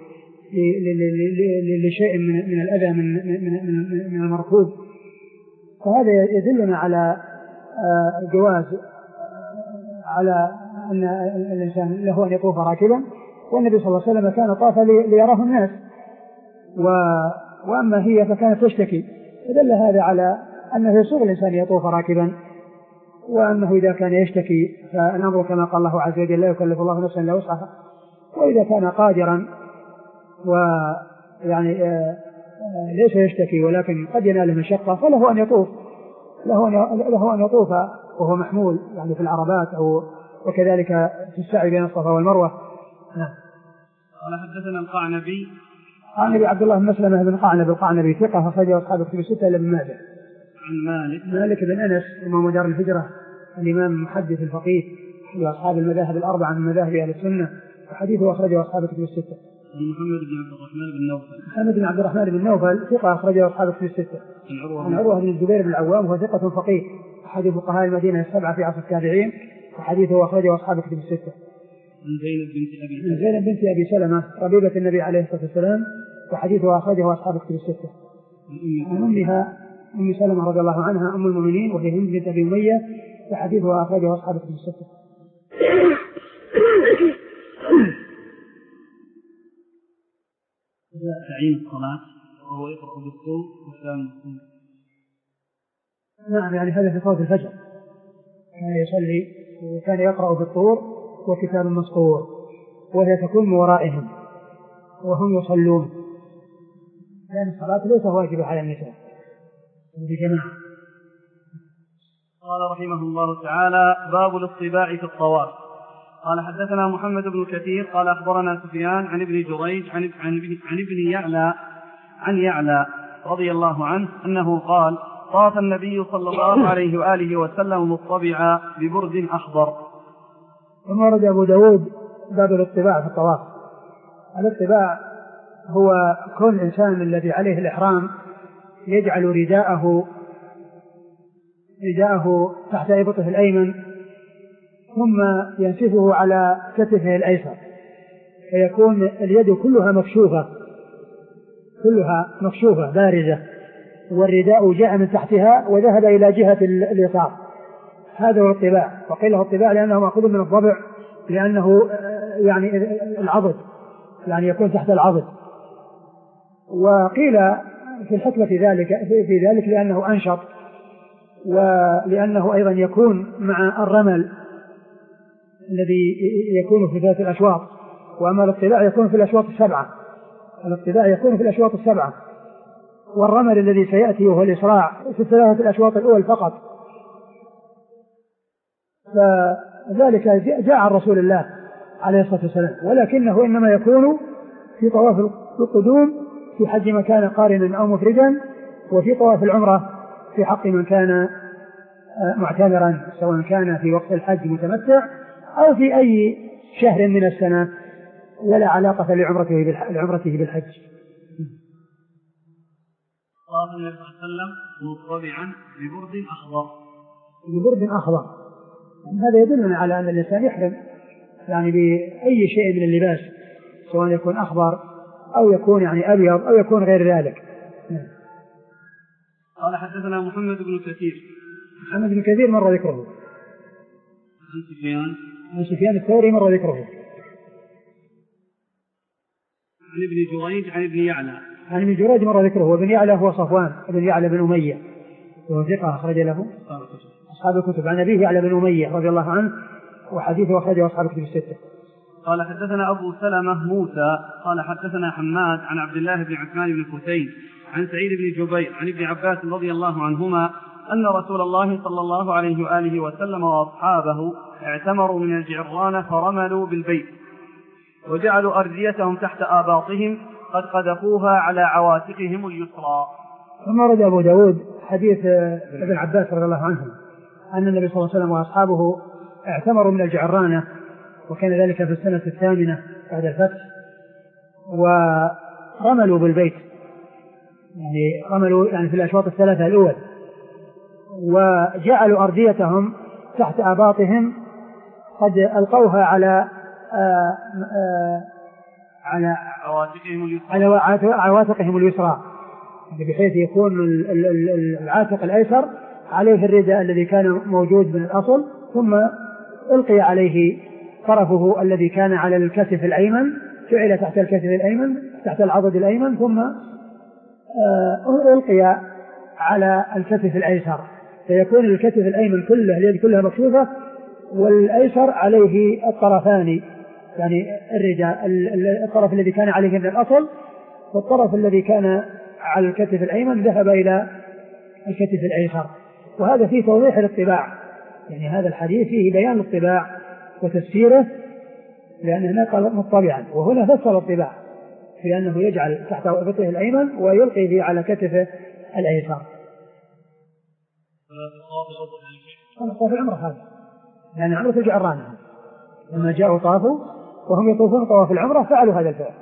لشيء من الأذى من من المركوب، فهذا يدلنا على جواز على أن الإنسان له أن يطوف راكبا، والنبي صلى الله عليه وسلم كان طاف ليراه الناس، وأما هي فكانت تشتكي فدل هذا على أنه يصير الإنسان يطوف راكبا، وأنه إذا كان يشتكي فالأمر كما قال الله عز وجل لا يكلف الله نفسا إلا وسعها، وإذا كان قادرا ويعني ليس يشتكي ولكن قد ينال مشقة فله أن يطوف له أن له أن يطوف وهو محمول يعني في العربات أو وكذلك في السعي بين الصفا والمروة. نعم. قال حدثنا القعنبي قعنبي عبد الله بن مسلمة بن قعنبي القعنبي ثقة أخرجه أصحاب الكتب الستة إلا ابن ماجه. عن مالك مالك بن أنس إمام دار الهجرة الإمام المحدث الفقيه وأصحاب المذاهب الأربعة من مذاهب أهل السنة، وحديثه أخرجه أصحاب الكتب الستة. محمد بن عبد الرحمن بن نوفل محمد بن عبد الرحمن بن نوفل ثقة أخرجه أصحاب الكتب الستة. عن عروة بن الزبير بن العوام وهو ثقة فقيه أحد فقهاء المدينة السبعة في عصر التابعين، وحديثه أخرجه أصحاب الكتب الستة. عن زينب بنت أبي من زينب بنت أبي سلمة ربيبة النبي عليه الصلاة والسلام، وحديثه أخرجه أصحاب الكتب الستة. عن أمها أم سلمة رضي الله عنها أم المؤمنين وهي هند بنت أبي أمية، وحديثه أخرجه أصحاب الكتب الستة. تعيين الصلاة وهو يقرأ بالطور وكلام الطور. نعم يعني هذا في صلاة الفجر كان يصلي وكان يقرأ بالطور وكتاب مسطور وهي تكون من ورائهم وهم يصلون، لأن الصلاة ليس واجبة على النساء بجماعة. قال رحمه الله تعالى: باب الاصطباع في الطواف. قال حدثنا محمد بن كثير قال أخبرنا سفيان عن ابن جريج عن عن عن ابن يعلى عن يعلى رضي الله عنه أنه قال: طاف النبي صلى الله عليه وآله وسلم مصطبعا ببرد أخضر. ثم ورد أبو داود باب الاصطباع في الطواف. الاصطباع هو كون الإنسان الذي عليه الإحرام يجعل رداءه رداءه تحت إبطه الأيمن ثم ينسفه على كتفه الأيسر، فيكون اليد كلها مكشوفة كلها مكشوفة بارزة، والرداء جاء من تحتها وذهب إلى جهة اليسار. هذا هو الطباع، وقيل له الطباع لأنه مأخوذ من الضبع، لأنه يعني العضد يعني يكون تحت العضد. وقيل في الحكمة في ذلك في ذلك لأنه أنشط، ولأنه أيضا يكون مع الرمل الذي يكون في ذات الأشواط، وأما الاطلاع يكون في الأشواط السبعة الاطلاع يكون في الأشواط السبعة والرمل الذي سيأتي وهو الإسراع في الثلاثة الأشواط الأول فقط. فذلك جاء عن رسول الله عليه الصلاة والسلام، ولكنه إنما يكون في طواف القدوم في حج من كان قارنا أو مفردا، وفي طواف العمرة في حق من كان معتمرا، سواء كان في وقت الحج متمتع أو في أي شهر من السنة ولا علاقة لعمرته بالحج. قال النبي صلى الله عليه وسلم مصطبعا ببرد أخضر. ببرد أخضر هذا يدلنا على أن الإنسان يحرم يعني بأي شيء من اللباس، سواء يكون أخضر أو يكون يعني أبيض أو يكون غير ذلك. قال حدثنا محمد بن كثير. محمد بن كثير مر ذكره. عن سفيان. عن سفيان الثوري مر ذكره. عن ابن جريج عن ابن يعلى. عن ابن جريج مر ذكره، وابن يعلى هو صفوان ابن يعلى بن أمية وهو ثقة أخرج له أصحاب الكتب. عن أبيه يعلى بن أمية رضي الله عنه، وحديثه أخرجه أصحاب الكتب الستة. قال حدثنا أبو سلمة موسى قال حدثنا حماد عن عبد الله بن عثمان بن حسين عن سعيد بن جبير عن ابن عباس رضي الله عنهما أن رسول الله صلى الله عليه وآله وسلم وأصحابه اعتمروا من الجعرانة فرملوا بالبيت وجعلوا أرديتهم تحت آباطهم قد قذفوها على عواتقهم اليسرى. ثم ورد أبو داود حديث ابن عباس رضي الله عنه أن النبي صلى الله عليه وسلم وأصحابه اعتمروا من الجعرانة، وكان ذلك في السنة الثامنة بعد الفتح، ورملوا بالبيت يعني رملوا يعني في الأشواط الثلاثة الأول، وجعلوا أرديتهم تحت آباطهم قد ألقوها على آآ آآ على عواتقهم اليسرى، بحيث يكون العاتق الأيسر عليه الرداء الذي كان موجود من الأصل، ثم ألقي عليه طرفه الذي كان على الكتف الأيمن، جعل تحت الكتف الأيمن تحت العضد الأيمن، ثم ألقي على الكتف الأيسر، فيكون الكتف الأيمن كله اليد كلها مكشوفة والأيسر عليه الطرفان، يعني الرجاء الطرف الذي كان عليه من الأصل والطرف الذي كان على الكتف الأيمن ذهب إلى الكتف الأيسر. وهذا فيه توضيح للطباع، يعني هذا الحديث فيه بيان للطباع وتفسيره، لأن هناك مطبعا وهنا فسر الطباع لأنه يجعل تحت إبطه الأيمن ويلقي فيه على كتفه الأيسر. طواف العمرة هذا، لأن عمرة الجعرانة لما جاءوا طافوا وهم يطوفون طواف العمرة فعلوا هذا الفعل.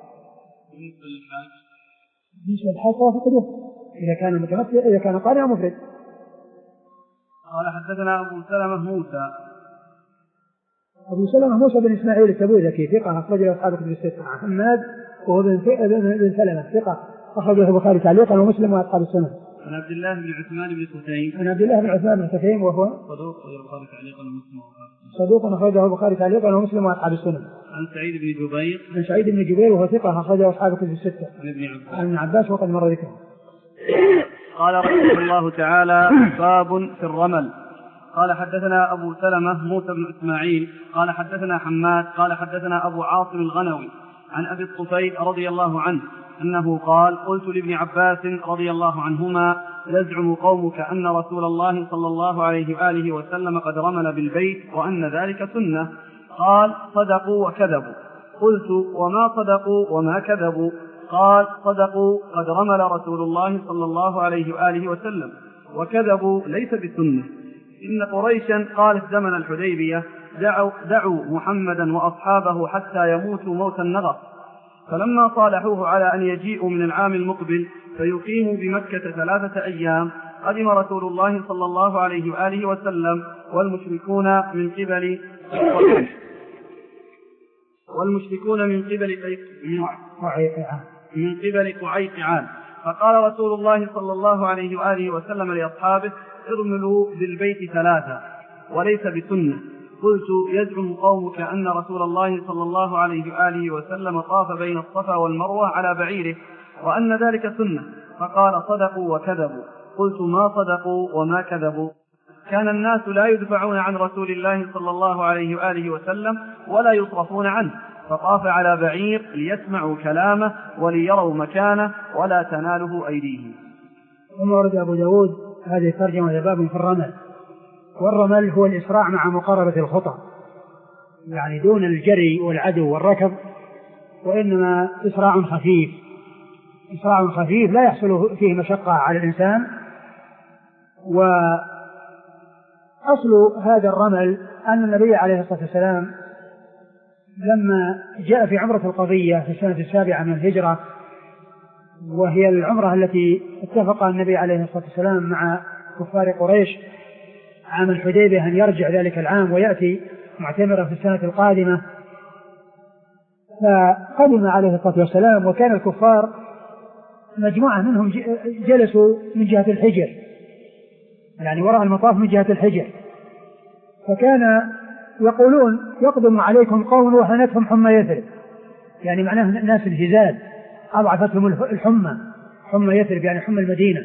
بالنسبة للحاج طواف القدوم إذا كان متمثل إذا كان قارئ مفرد. قال حدثنا أبو سلمة موسى أبو سلمة موسى بن إسماعيل التبوذكي ثقة أخرجه أصحاب كتب الستة. حماد وهو بن بن سلمة ثقة أخرجه البخاري تعليقا ومسلم وأصحاب السنن. عن عبد الله بن عثمان بن خثيم عن عبد الله بن عثمان بن خثيم وهو صدوق البخاري تعليقا ومسلم صدوق أخرجه البخاري تعليقا ومسلم وأصحاب السنن. عن سعيد بن جبير عن سعيد بن جبير وهو ثقة أخرجه أصحاب كتب الستة. عن ابن عباس عن عباس وقد مر ذكره. قال رحمه الله تعالى: باب في الرمل. قال حدثنا أبو سلمة موسى بن إسماعيل قال حدثنا حماد قال حدثنا أبو عاصم الغنوي عن أبي الطفيل رضي الله عنه أنه قال: قلت لابن عباس رضي الله عنهما: يزعم قومك أن رسول الله صلى الله عليه وآله وسلم قد رمل بالبيت وأن ذلك سنة. قال: صدقوا وكذبوا. قلت: وما صدقوا وما كذبوا؟ قال: صدقوا قد رمل رسول الله صلى الله عليه وآله وسلم، وكذبوا ليس بسنة. إن قريشا قالت زمن الحديبية: دعوا, دعوا محمدا وأصحابه حتى يموتوا موت النغص. فلما صالحوه على أن يجيئوا من العام المقبل فيقيموا بمكة ثلاثة أيام، قدم رسول الله صلى الله عليه وآله وسلم والمشركون من قبل والمشركون من قبل من قبل قعيقعان. فقال رسول الله صلى الله عليه وآله وسلم لأصحابه: ارملوا بالبيت ثلاثة وليس بسنة. قلت: يزعم قومك أن رسول الله صلى الله عليه وآله وسلم طاف بين الصفا والمروة على بعيره وأن ذلك سنة. فقال: صدقوا وكذبوا. قلت: ما صدقوا وما كذبوا؟ كان الناس لا يدفعون عن رسول الله صلى الله عليه وآله وسلم ولا يصرفون عنه، فطاف على بعير ليسمعوا كلامه وليروا مكانه ولا تناله أيديهم. ثم ورد أبو داود هذه الترجمة باب في الرمل. والرمل هو الإسراع مع مقاربة الخطى، يعني دون الجري والعدو والركض، وإنما إسراع خفيف إسراع خفيف لا يحصل فيه مشقة على الإنسان. وأصل هذا الرمل أن النبي عليه الصلاة والسلام لما جاء في عمرة القضية في السنة السابعة من الهجرة، وهي العمرة التي اتفق النبي عليه الصلاة والسلام مع كفار قريش عام الحديبية أن يرجع ذلك العام ويأتي معتمرا في السنة القادمة، فقدم عليه الصلاة والسلام وكان الكفار مجموعة منهم جلسوا من جهة الحجر، يعني وراء المطاف من جهة الحجر، فكان يقولون: يقدم عليكم قوم وهنتهم حمى يثرب، يعني معناه الناس الهزال أضعفتهم الحمى، حمى يثرب يعني حمى المدينة.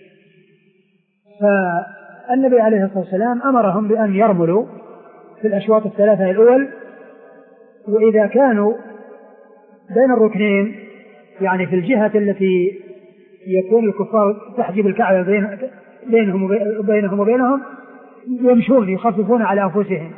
فالنبي عليه الصلاة والسلام أمرهم بأن يرملوا في الأشواط الثلاثة الأول، وإذا كانوا بين الركنين يعني في الجهة التي يكون الكفار تحجب الكعبة بينهم وبينهم وبينهم يمشون يخففون على أنفسهم،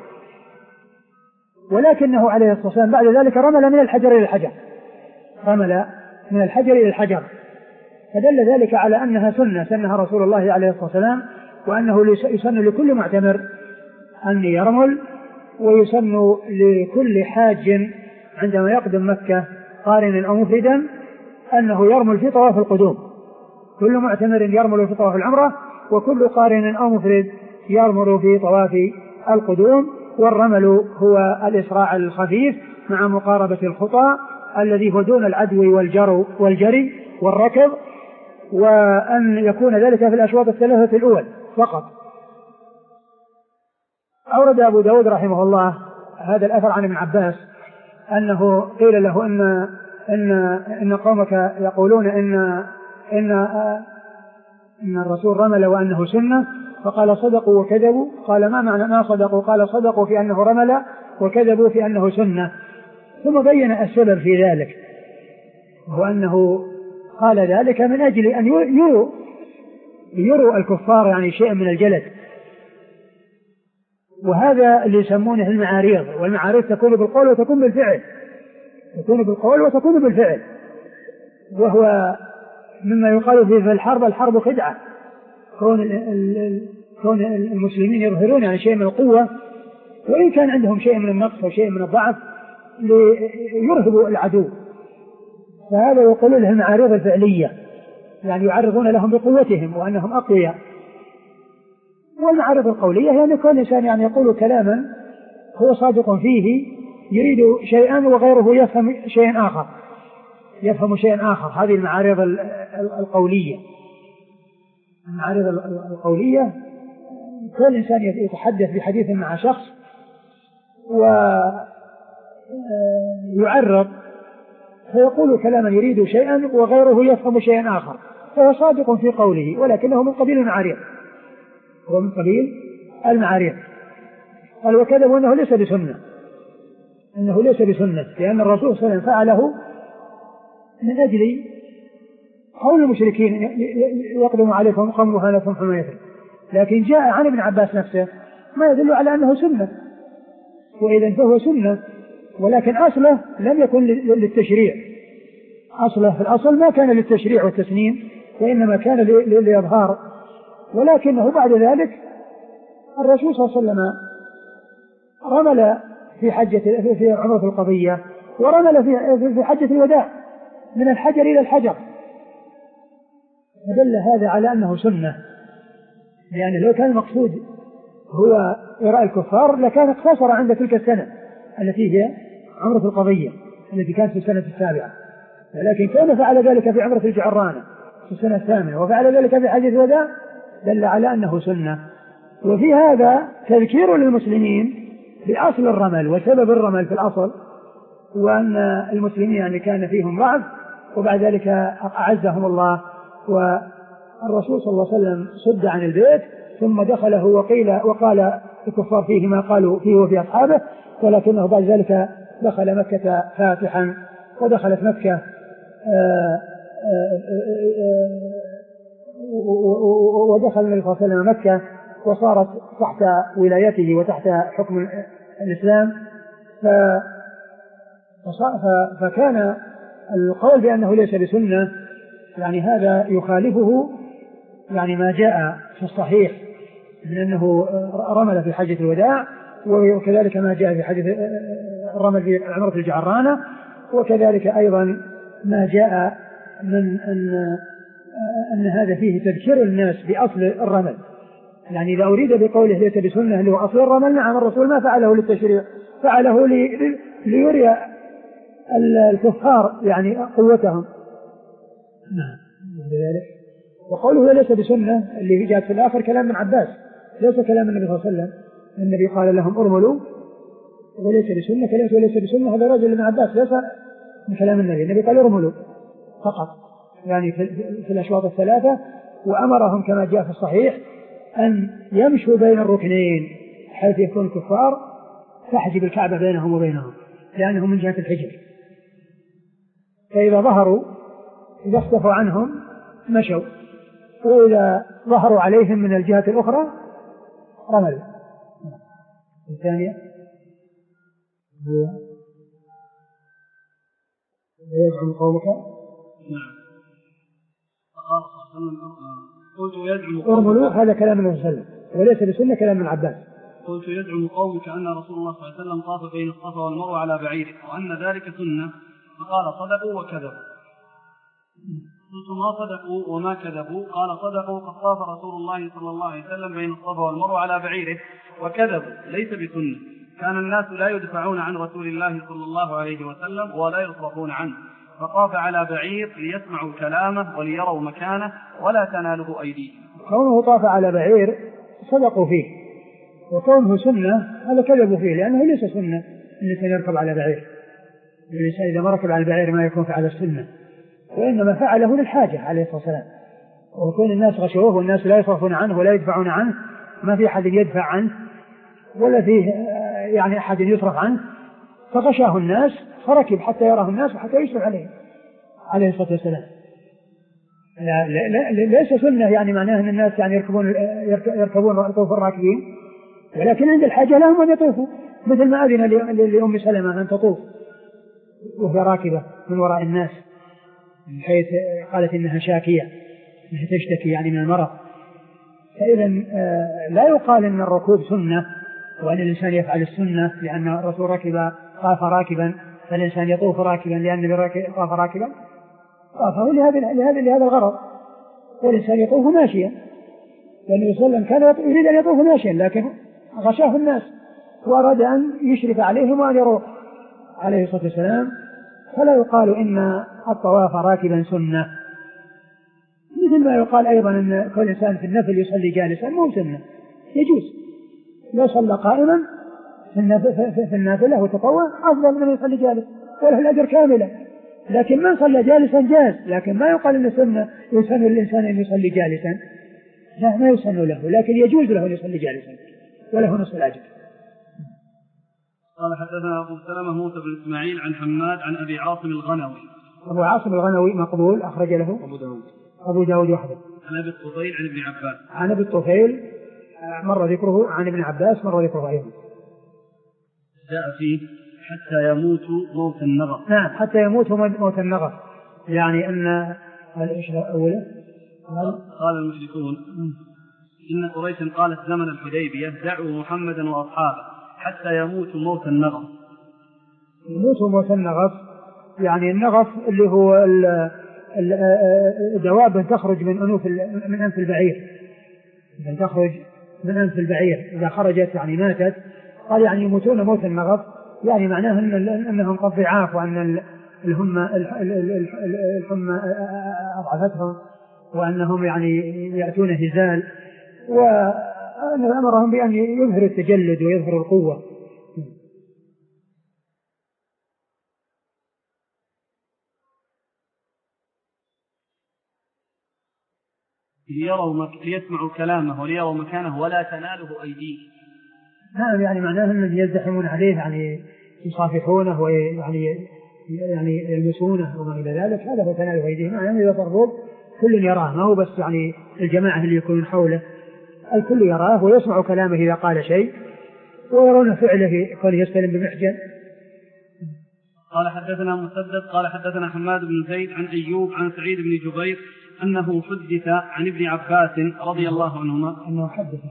ولكنه عليه الصلاة والسلام بعد ذلك رمل من الحجر إلى الحجر رمل من الحجر إلى الحجر فدل ذلك على أنها سنة سنها رسول الله عليه الصلاة والسلام، وأنه يسن لكل معتمر أن يرمل، ويسن لكل حاج عندما يقدم مكة قارنا أو مفردا أنه يرمل في طواف القدوم. كل معتمر يرمل في طواف العمرة، وكل قارن أو مفرد يرمل في طواف القدوم. والرمل هو الإسراع الخفيف مع مقاربة الخطى الذي هو دون العدو والجرو والجري والركض، وأن يكون ذلك في الأشواط الثلاثة الأول فقط. أورد أبو داود رحمه الله هذا الأثر عن ابن عباس أنه قيل له إن, إن, إن قومك يقولون إن, إن, أن الرسول رمل وأنه سنة، فقال صدقوا وكذبوا. قال ما معنى ما صدقوا؟ قال صدقوا في أنه رمل وكذبوا في أنه سنة. ثم بين السبب في ذلك، وأنه قال ذلك من أجل أن يروا يروا الكفار يعني شيء من الجلد، وهذا اللي يسمونه المعاريض. والمعاريض تكون بالقول وتكون بالفعل، تكون بالقول وتكون بالفعل، وهو مما يقال في الحرب الحرب خدعة. كون كون المسلمين يظهرون يعني شيء من القوة وإن كان عندهم شيء من النقص وشيء من الضعف ليرهبوا العدو، فهذا يقول له المعارض الفعلية، يعني يعرضون لهم بقوتهم وأنهم أقوياء. والمعارض القولية يعني كل إنسان يعني يقول كلاما هو صادق فيه يريد شيئا وغيره يفهم شيئا آخر يفهم شيئا آخر هذه المعارض القولية. المعارض القولية كل إنسان يتحدث بحديث مع شخص ويعرض فيقول كلاما يريد شيئا وغيره يفهم شيئا آخر، فهو صادق في قوله ولكنه من قبيل المعارض، هو من قبيل المعارض. قال وكذب أنه ليس بسنة، أنه ليس بسنة، لأن الرسول صلى الله عليه وسلم فعله من أجل قول المشركين يقدم عليكم قوم وهانكم حماية، لكن جاء عن ابن عباس نفسه ما يدل على أنه سنة، وإذا فهو سنة، ولكن أصله لم يكن للتشريع، أصله في الأصل ما كان للتشريع والتسنين، وإنما كان للإظهار. ولكنه بعد ذلك الرسول صلى الله عليه وسلم رمل في حجة في عمرة القضية، ورمل في في حجة الوداع من الحجر إلى الحجر، فدل هذا على أنه سنة. لأن لو كان المقصود هو إراء الكفار لكان اقتصر عند تلك السنة التي هي عمرة القضية التي كانت في السنة السابعة، ولكن كان فعل ذلك في عمرة الجعرانة في السنة الثامنة وفعل ذلك في حجة الوداع، دل على أنه سنة. وفي هذا تذكير للمسلمين بأصل الرمل وسبب الرمل في الأصل، وأن المسلمين يعني كان فيهم ضعف وبعد ذلك أعزهم الله، والرسول صلى الله عليه وسلم صد عن البيت ثم دخله وقيل وقال الكفار فيه ما قالوا فيه وفي أصحابه، ولكنه بعد ذلك دخل مكة فاتحا، ودخلت مكة آآ آآ ودخل النبي صلى الله عليه وسلم مكة وصارت تحت ولايته وتحت حكم الإسلام، فكان القول بأنه ليس بسنة يعني هذا يخالفه يعني ما جاء في الصحيح من أنه رمل في حجة الوداع، وكذلك ما جاء في حجة الرمل في عمرة الجعرانة، وكذلك أيضا ما جاء من أن أن هذا فيه تذكير الناس بأصل الرمل. يعني إذا أريد بقوله ليس بسنة اللي هو أصل الرمل، نعم الرسول ما فعله للتشريع، فعله لي ليري الكفار يعني قوتهم. نعم لذلك. وقوله ليس بسنة اللي جاءت في الآخر كلام من عباس، ليس كلام النبي صلى الله عليه وسلم. النبي قال لهم ارملوا وليس بسنة، كلمة وليس بسنة هذا رجل من عباس ليس من كلام النبي. النبي قال ارملوا فقط يعني في, في الأشواط الثلاثة، وأمرهم كما جاء في الصحيح أن يمشوا بين الركنين حيث يكون الكفار تحجب الكعبة بينهم وبينهم لأنهم من جهة الحجر، فإذا ظهروا إذا اختفوا عنهم مشوا، وإذا ظهروا عليهم من الجهة الأخرى رملوا. الثانية يزعم قومك قلت يزعم ارملوا، هذا كلام النبي صلى الله عليه وسلم وليس بسنة كلام من عباس. قلت يزعم قومك أن رسول الله صلى الله عليه وسلم طاف بين الصفا والمروة على بعيره وأن ذلك سنة، فقال صدقوا وكذبوا. قلت ما صدقوا وما كذبوا؟ قال صدقوا قد طاف رسول الله صلى الله عليه وسلم بين الصفا والمروة على بعيره، وكذبوا ليس بسنة، كان الناس لا يدفعون عن رسول الله صلى الله عليه وسلم ولا يصرفون عنه، فطاف على بعير ليسمعوا كلامه وليروا مكانه ولا تناله أيديهم. كونه طاف على بعير صدقوا فيه، وكونه سنة هذا كذبوا فيه، لأنه ليس سنة الإنسان يركب على بعير، الإنسان إذا ما ركب على البعير ما يكون فعل السنة، وإنما فعله للحاجة عليه الصلاة والسلام، ويكون الناس غشوه والناس لا يصرفون عنه ولا يدفعون عنه، ما في أحد يدفع عنه ولا فيه يعني أحد يصرف عنه، فغشاه الناس فركب حتى يراه الناس وحتى يشرف عليه عليه الصلاة والسلام. لا لا لا ليس سنة يعني معناه أن الناس يعني يركبون يركبون يطوف الراكبين، ولكن عند الحاجة لهم أن يطوفوا، مثل ما أذن لأم سلمة أن تطوف وهي راكبة من وراء الناس، من حيث قالت إنها شاكية إنها تشتكي يعني من المرض. فإذا لا يقال إن الركوب سنة وأن الإنسان يفعل السنة لأن الرسول ركب طاف راكبا فالإنسان يطوف راكبا لأن طاف راكبا، طافه لهذا لهذا لهذا الغرض، والإنسان يطوف ماشيا، لأنه صلى الله عليه وسلم كان يريد أن يطوف ماشيا لكن غشاه الناس وأراد أن يشرف عليهم وأن يروح عليه الصلاة والسلام. فلا يقال إن الطواف راكبا سنة، مثل ما يقال أيضا أن كل إنسان في النفل يصلي جالسا مو سنة، يجوز لو صلى قائما في النافلة وتطوع أفضل من يصلي جالس وله الأجر كاملا، لكن من صلى جالسا جاز، لكن ما يقال أن سنة يسن للإنسان أن يصلي جالسا، لا ما يسن له، لكن يجوز له أن يصلي جالسا وله نصف الأجر. قال حدثنا أبو سلمة موسى بن إسماعيل عن حماد عن أبي عاصم الغنوي. أبو عاصم الغنوي مقبول أخرج له أبو داود أبو داود وحده. عن أبي الطفيل عن ابن عباس. عن أبي الطفيل مر ذكره، عن ابن عباس مر ذكره أيضا. جاء فيه حتى يموت موت النغف. نعم حتى يموت موت النغف، يعني أن الإيش الأولى قال المشركون إن قريشا قالت زمن الحديبية دعوا محمدا وأصحابه حتى يموت موت النغف. يموت موت النغف يعني النغف اللي هو الدواب تخرج من أنوف من أنف البعير، من تخرج من أنف البعير إذا خرجت يعني ماتت، قال يعني يموتون موت النغف، يعني معناه أن أنهم قد ضعاف وأن الحمى الحمى أضعفتهم وأنهم يعني يأتون هزال، وأن أمرهم بأن يظهر التجلد ويظهر القوة. ليروا ليسمعوا كلامه وليروا مكانه ولا تناله أيديهم. نعم يعني معناه أنهم يزدحمون عليه يعني يصافحونه ويعني يعني يلمسونه وما إلى ذلك، هذا هو تناله أيديهم، يعني إذا ضربوه كل يراه، ما هو بس يعني الجماعة اللي يكونون حوله، الكل يراه ويسمع كلامه إذا قال شيء ويرون فعله كون يستلم بمحجن. قال حدثنا مسدد قال حدثنا حماد بن زيد عن أيوب عن سعيد بن جبير أنه حدث عن ابن عباس رضي الله عنهما أنه حدث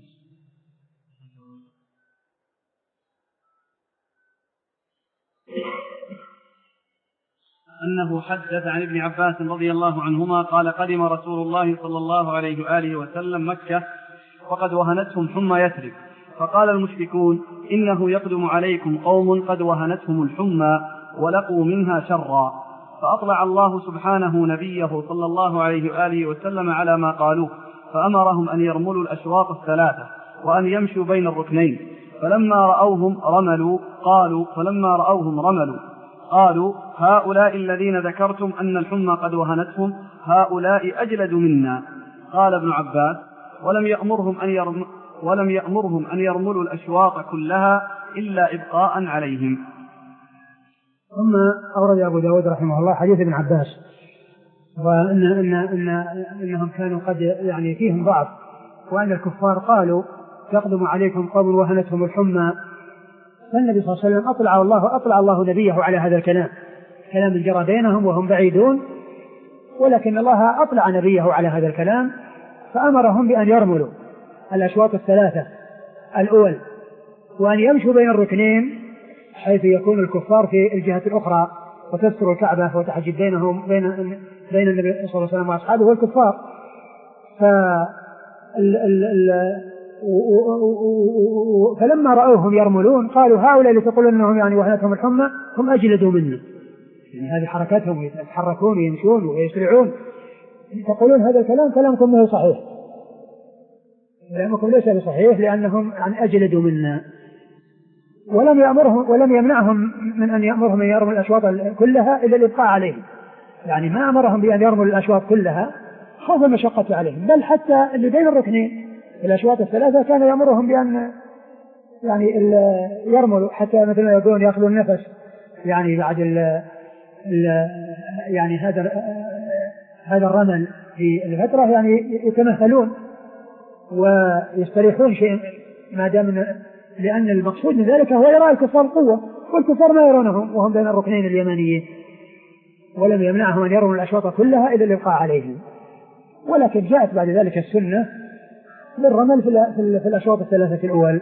أنه حدث عن ابن عباس رضي الله عنهما قال قدم رسول الله صلى الله عليه وآله وسلم مكة وقد وهنتهم حمى يثرب، فقال المشركون إنه يقدم عليكم قوم قد وهنتهم الحمى ولقوا منها شرا، فأطلع الله سبحانه نبيه صلى الله عليه وآله وسلم على ما قالوه، فأمرهم أن يرملوا الأشواط الثلاثة وأن يمشوا بين الركنين، فلما رأوهم رملوا قالوا فلما رأوهم رملوا قالوا هؤلاء الذين ذكرتم أن الحمى قد وهنتهم هؤلاء أجلد منا. قال ابن عباس ولم يأمرهم أن يرم ولم يأمرهم أن يرملوا الأشواط كلها إلا إبقاء عليهم. ثم أورد أبو داود رحمه الله حديث ابن عباس وأن إن إن إنهم كانوا قد يعني فيهم ضعف، وأن الكفار قالوا يقدم عليكم قوم وهنتهم الحمى، فالنبي صلى الله عليه وسلم أطلع الله أطلع الله نبيه على هذا الكلام، كلام جرى بينهم وهم بعيدون، ولكن الله أطلع نبيه على هذا الكلام فأمرهم بأن يرملوا الأشواط الثلاثة الأول وأن يمشوا بين الركنين حيث يكون الكفار في الجهة الأخرى وتستر الكعبة وتحجب بينهم بين بين النبي صلى الله عليه وسلم وأصحابه والكفار. فلما رأوهم يرملون قالوا هؤلاء اللي تقولون أنهم يعني وهنتهم الحمى هم أجلدوا منا، يعني هذه حركاتهم يتحركون ويمشون ويسرعون، تقولون هذا الكلام كلامكم ما هو صحيح، كلامكم ليس بصحيح لأنهم يعني أجلدوا منا. ولم يأمرهم ولم يمنعهم من أن يأمرهم أن يرموا الأشواط كلها إلا الإبقاء عليهم، يعني ما أمرهم بأن يرموا الأشواط كلها خوف المشقة عليهم، بل حتى اللي بين الركنين الأشواط الثلاثة كان يأمرهم بأن يعني يرملوا حتى مثلا يقولون يأخذوا النفس يعني بعد ال ال يعني هذا هذا الرمل في الفترة يعني يتمهلون ويستريحون شيء ما دام، لأن المقصود من ذلك هو يرى الكفار القوة، والكفار ما يرونهم وهم بين الركنين اليمانيين، ولم يمنعهم أن يروا الأشواط كلها إلا الإبقاء عليهم. ولكن جاءت بعد ذلك السنة للرمل في الأشواط الثلاثة الأول.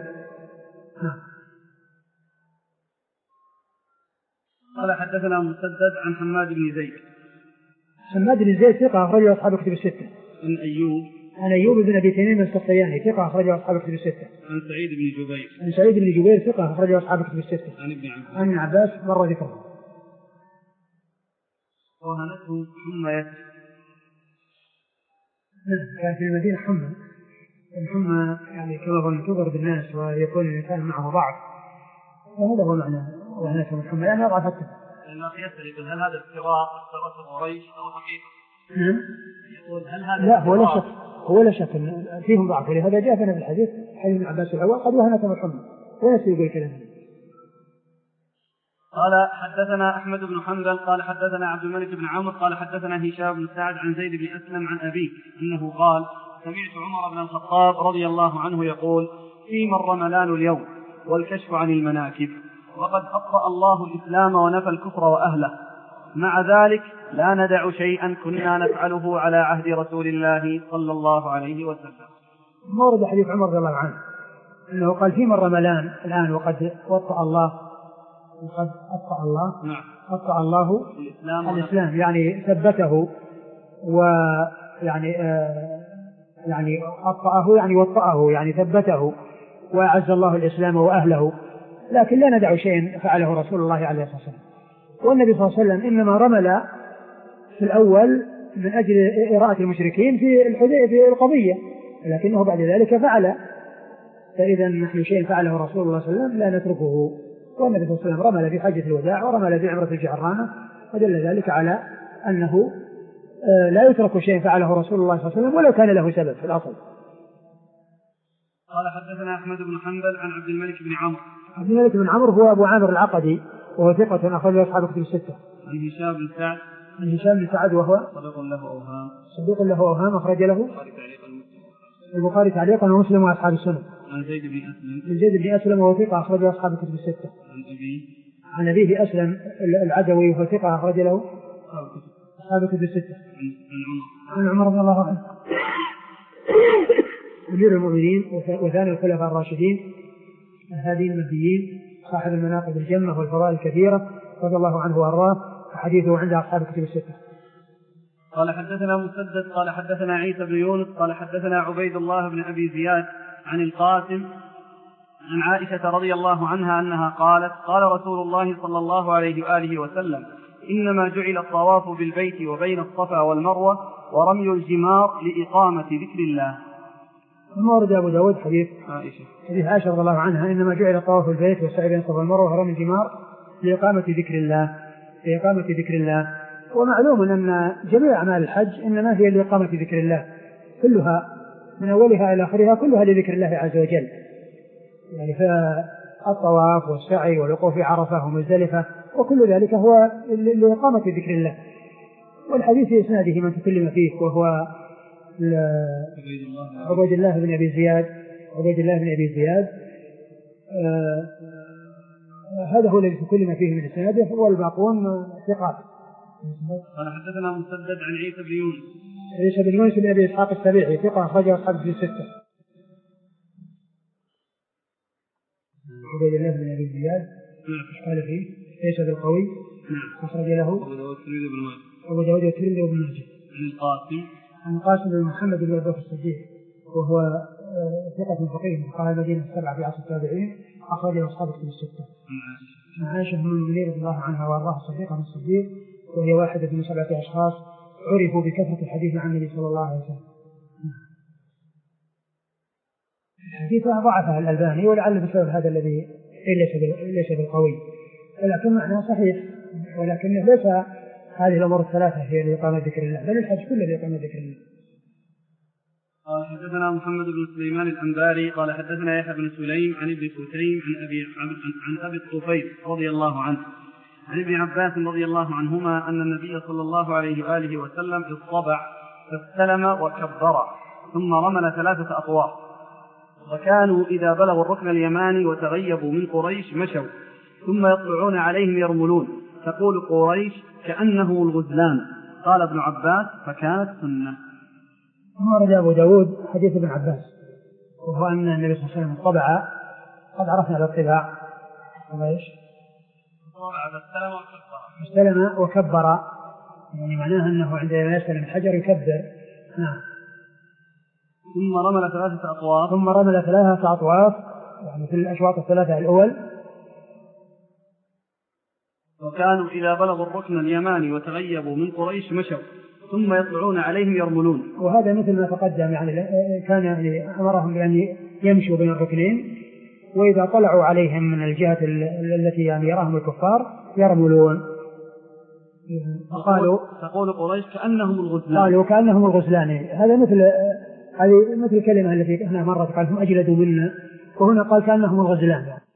قال حدثنا مسدد عن حماد بن زيد. حماد بن زيد ثقة أخرجه أصحاب الكتب الستة. عن أيوب. عن أيوب بن أبي تميم السختياني ثقة أخرجه أصحاب الكتب الستة. عن سعيد بن جبير. عن سعيد بن جبير ثقة أخرجه أصحاب الكتب الستة. عن ابن عباس. عن ابن عباس مر ذكره. وهنته حمى كان في المدينة حمى، الحمى يعني كما ظن تضرب الناس ويكون الإنسان معه ضعف، وهذا هو معنى وهنته الحمى يعني أضعف حتى. الأخ يسأل هل هذا افتراء افتراء قريش أو حقيقة؟ يقول هل هذا لا هو لا شك هو لا شك فيهم ضعف، ولهذا جاء في الحديث حديث ابن عباس الأول قد وهنته الحمى ونسي يقول كلام. قال حدثنا أحمد بن حنبل قال حدثنا عبد الملك بن عمرو قال حدثنا هشام بن سعد عن زيد بن أسلم عن أبيه أنه قال سمعت عمر بن الخطاب رضي الله عنه يقول فيما الرملان اليوم والكشف عن المناكب، وقد أطفأ الله الإسلام ونفى الكفر وأهله، مع ذلك لا ندع شيئا كنا نفعله على عهد رسول الله صلى الله عليه وسلم. مورد حديث عمر رضي الله عنه أنه قال فيما الرملان الآن وقد وطأ الله وقد أطفأ الله نعم أطفأ الله الإسلام, الإسلام يعني ثبته ويعني آه يعني أطفأه يعني وطأه يعني ثبته وأعز الله الإسلام وأهله، لكن لا ندع شيء فعله رسول الله عليه الصلاة والسلام. والنبي صلى الله عليه وسلم إنما رمل في الأول من أجل إراءة المشركين في الحديبية في القضية، لكنه بعد ذلك فعل، فإذا نحن شيء فعله رسول الله صلى الله عليه وسلم لا نتركه. والنبي صلى الله عليه وسلم رمل في حجة الوداع ورمل في عمرة الجعرانة، ودل ذلك على أنه لا يترك شيء فعله رسول الله صلى الله عليه وسلم ولو كان له سبب في الأصل. قال حدثنا أحمد بن حنبل عن عبد الملك بن عمرو. عبد الملك بن عمرو هو أبو عامر العقدي وهو ثقة أخرجه أصحاب الكتب الستة. عن هشام بن سعد. عن هشام بن سعد وهو صدوق له أوهام. صدوق له أوهام أخرج له البخاري تعليقا ومسلم وأصحاب السنن. عن زيد بن أسلم. عن زيد بن أسلم وهو ثقة أخرجه أصحاب الكتب الستة. عن أبيه. عن أبيه أسلم العدوي وهو ثقة أخرج له أصحاب الكتب الستة. عن عمر. عن عمر رضي الله عنه أمير المؤمنين وثاني الخلفاء الراشدين الهادين المهديين صاحب المناقب الجمة والفضائل الكثيرة رضي الله عنه وأرضاه، وحديثه عند أصحاب الكتب الستة. قال حدثنا مسدد قال حدثنا عيسى بن يونس قال حدثنا عبيد الله بن أبي زياد عن القاسم عن عائشة رضي الله عنها أنها قالت قال رسول الله صلى الله عليه وآله وسلم إنما جعل الطواف بالبيت وبين الصفا والمروة ورمي الجمار لإقامة ذكر الله. ورد أبو داود حديث عائشة حديث عائشة رضي الله عنها إنما جعل الطواف بالبيت والسعي بين الصفا والمروة ورمي الجمار لإقامة ذكر الله لإقامة ذكر الله. ومعلوم أن جميع أعمال الحج إنما هي لإقامة ذكر الله كلها من أولها إلى آخرها كلها لذكر الله عز وجل، يعني فالطواف والسعي والوقوف في عرفة ومزدلفة وكل ذلك هو لإقامة ذكر الله. والحديث في إسناده من تكلم فيه وهو عبيد الله بن أبي زياد عبيد الله بن أبي زياد آه هذا هو الذي تكلم فيه من إسناده والباقون ثقات. قال حدثنا مسدد عن عيسى بن يونس عيسى بن يونس بن أبي إسحاق السبيعي ثقة أخرجه أصحاب الكتب الستة. عبيد الله بن أبي زياد قال فيه ليس بالقوي أخرج له أبو داود والترمذي وابن ماجه. عن القاسم عن القاسم بن محمد بن أبي بكر الصديق وهو ثقة فقيه من فقهاء المدينة السبعة في عصر التابعين أخرجه أصحاب الكتب الستة. عن عائشة أم المؤمنين رضي الله عنها وأرضاها الصديقة من الصديق وهي واحدة من سبعة أشخاص عرفوا بكثرة الحديث عن النبي صلى الله عليه وسلم. الحديث ضعفها الألباني ولعل بسبب هذا الذي ليس بالقوي، ولكن معناه صحيح، ولكن ليس هذه الأمور الثلاثة هي لإقامة ذكر الله، بل الحج كله لإقامة ذكر الله. قال حدثنا محمد بن سليمان الأنباري قال حدثنا يحيى بن سليم عن ابن سليم عن أبي عن أبي الطفيل رضي الله عنه عن ابن عباس رضي الله عنهما أن النبي صلى الله عليه وآله وسلم اصطبع فاستلم وكبر ثم رمل ثلاثة أطواف، وكانوا إذا بلغوا الركن اليماني وتغيبوا من قريش مشوا ثم يطلعون عليهم يرملون، تقول قريش كأنه الغزلان. قال ابن عباس فكانت سنة. ورد أبو داود حديث ابن عباس وهو أن النبي صلى الله عليه وسلم طبع، قد عرفنا الاطباع وإيش استلم وكبر، يعني معناه أنه عندما يستلم الحجر يكبر. نعم. ثم رمل ثلاثة أطواف ثم رمل ثلاثة أطواف يعني في الأشواط الثلاثة الأول. وكانوا إذا بلغوا الركن اليماني وتغيبوا من قريش مشوا ثم يطلعون عليهم يرملون. وهذا مثل ما تقدم، يعني كان يعني أمرهم بأن يمشوا بين الركنين، وإذا طلعوا عليهم من الجهة التي يعني يراهم الكفار يرملون. قالوا تقول قريش كأنهم الغزلان، قالوا كأنهم الغزلان. هذا مثل هذه مثل الكلمة التي هنا مرت قال هم أجلدوا منا، وهنا قال كأنهم الغزلان.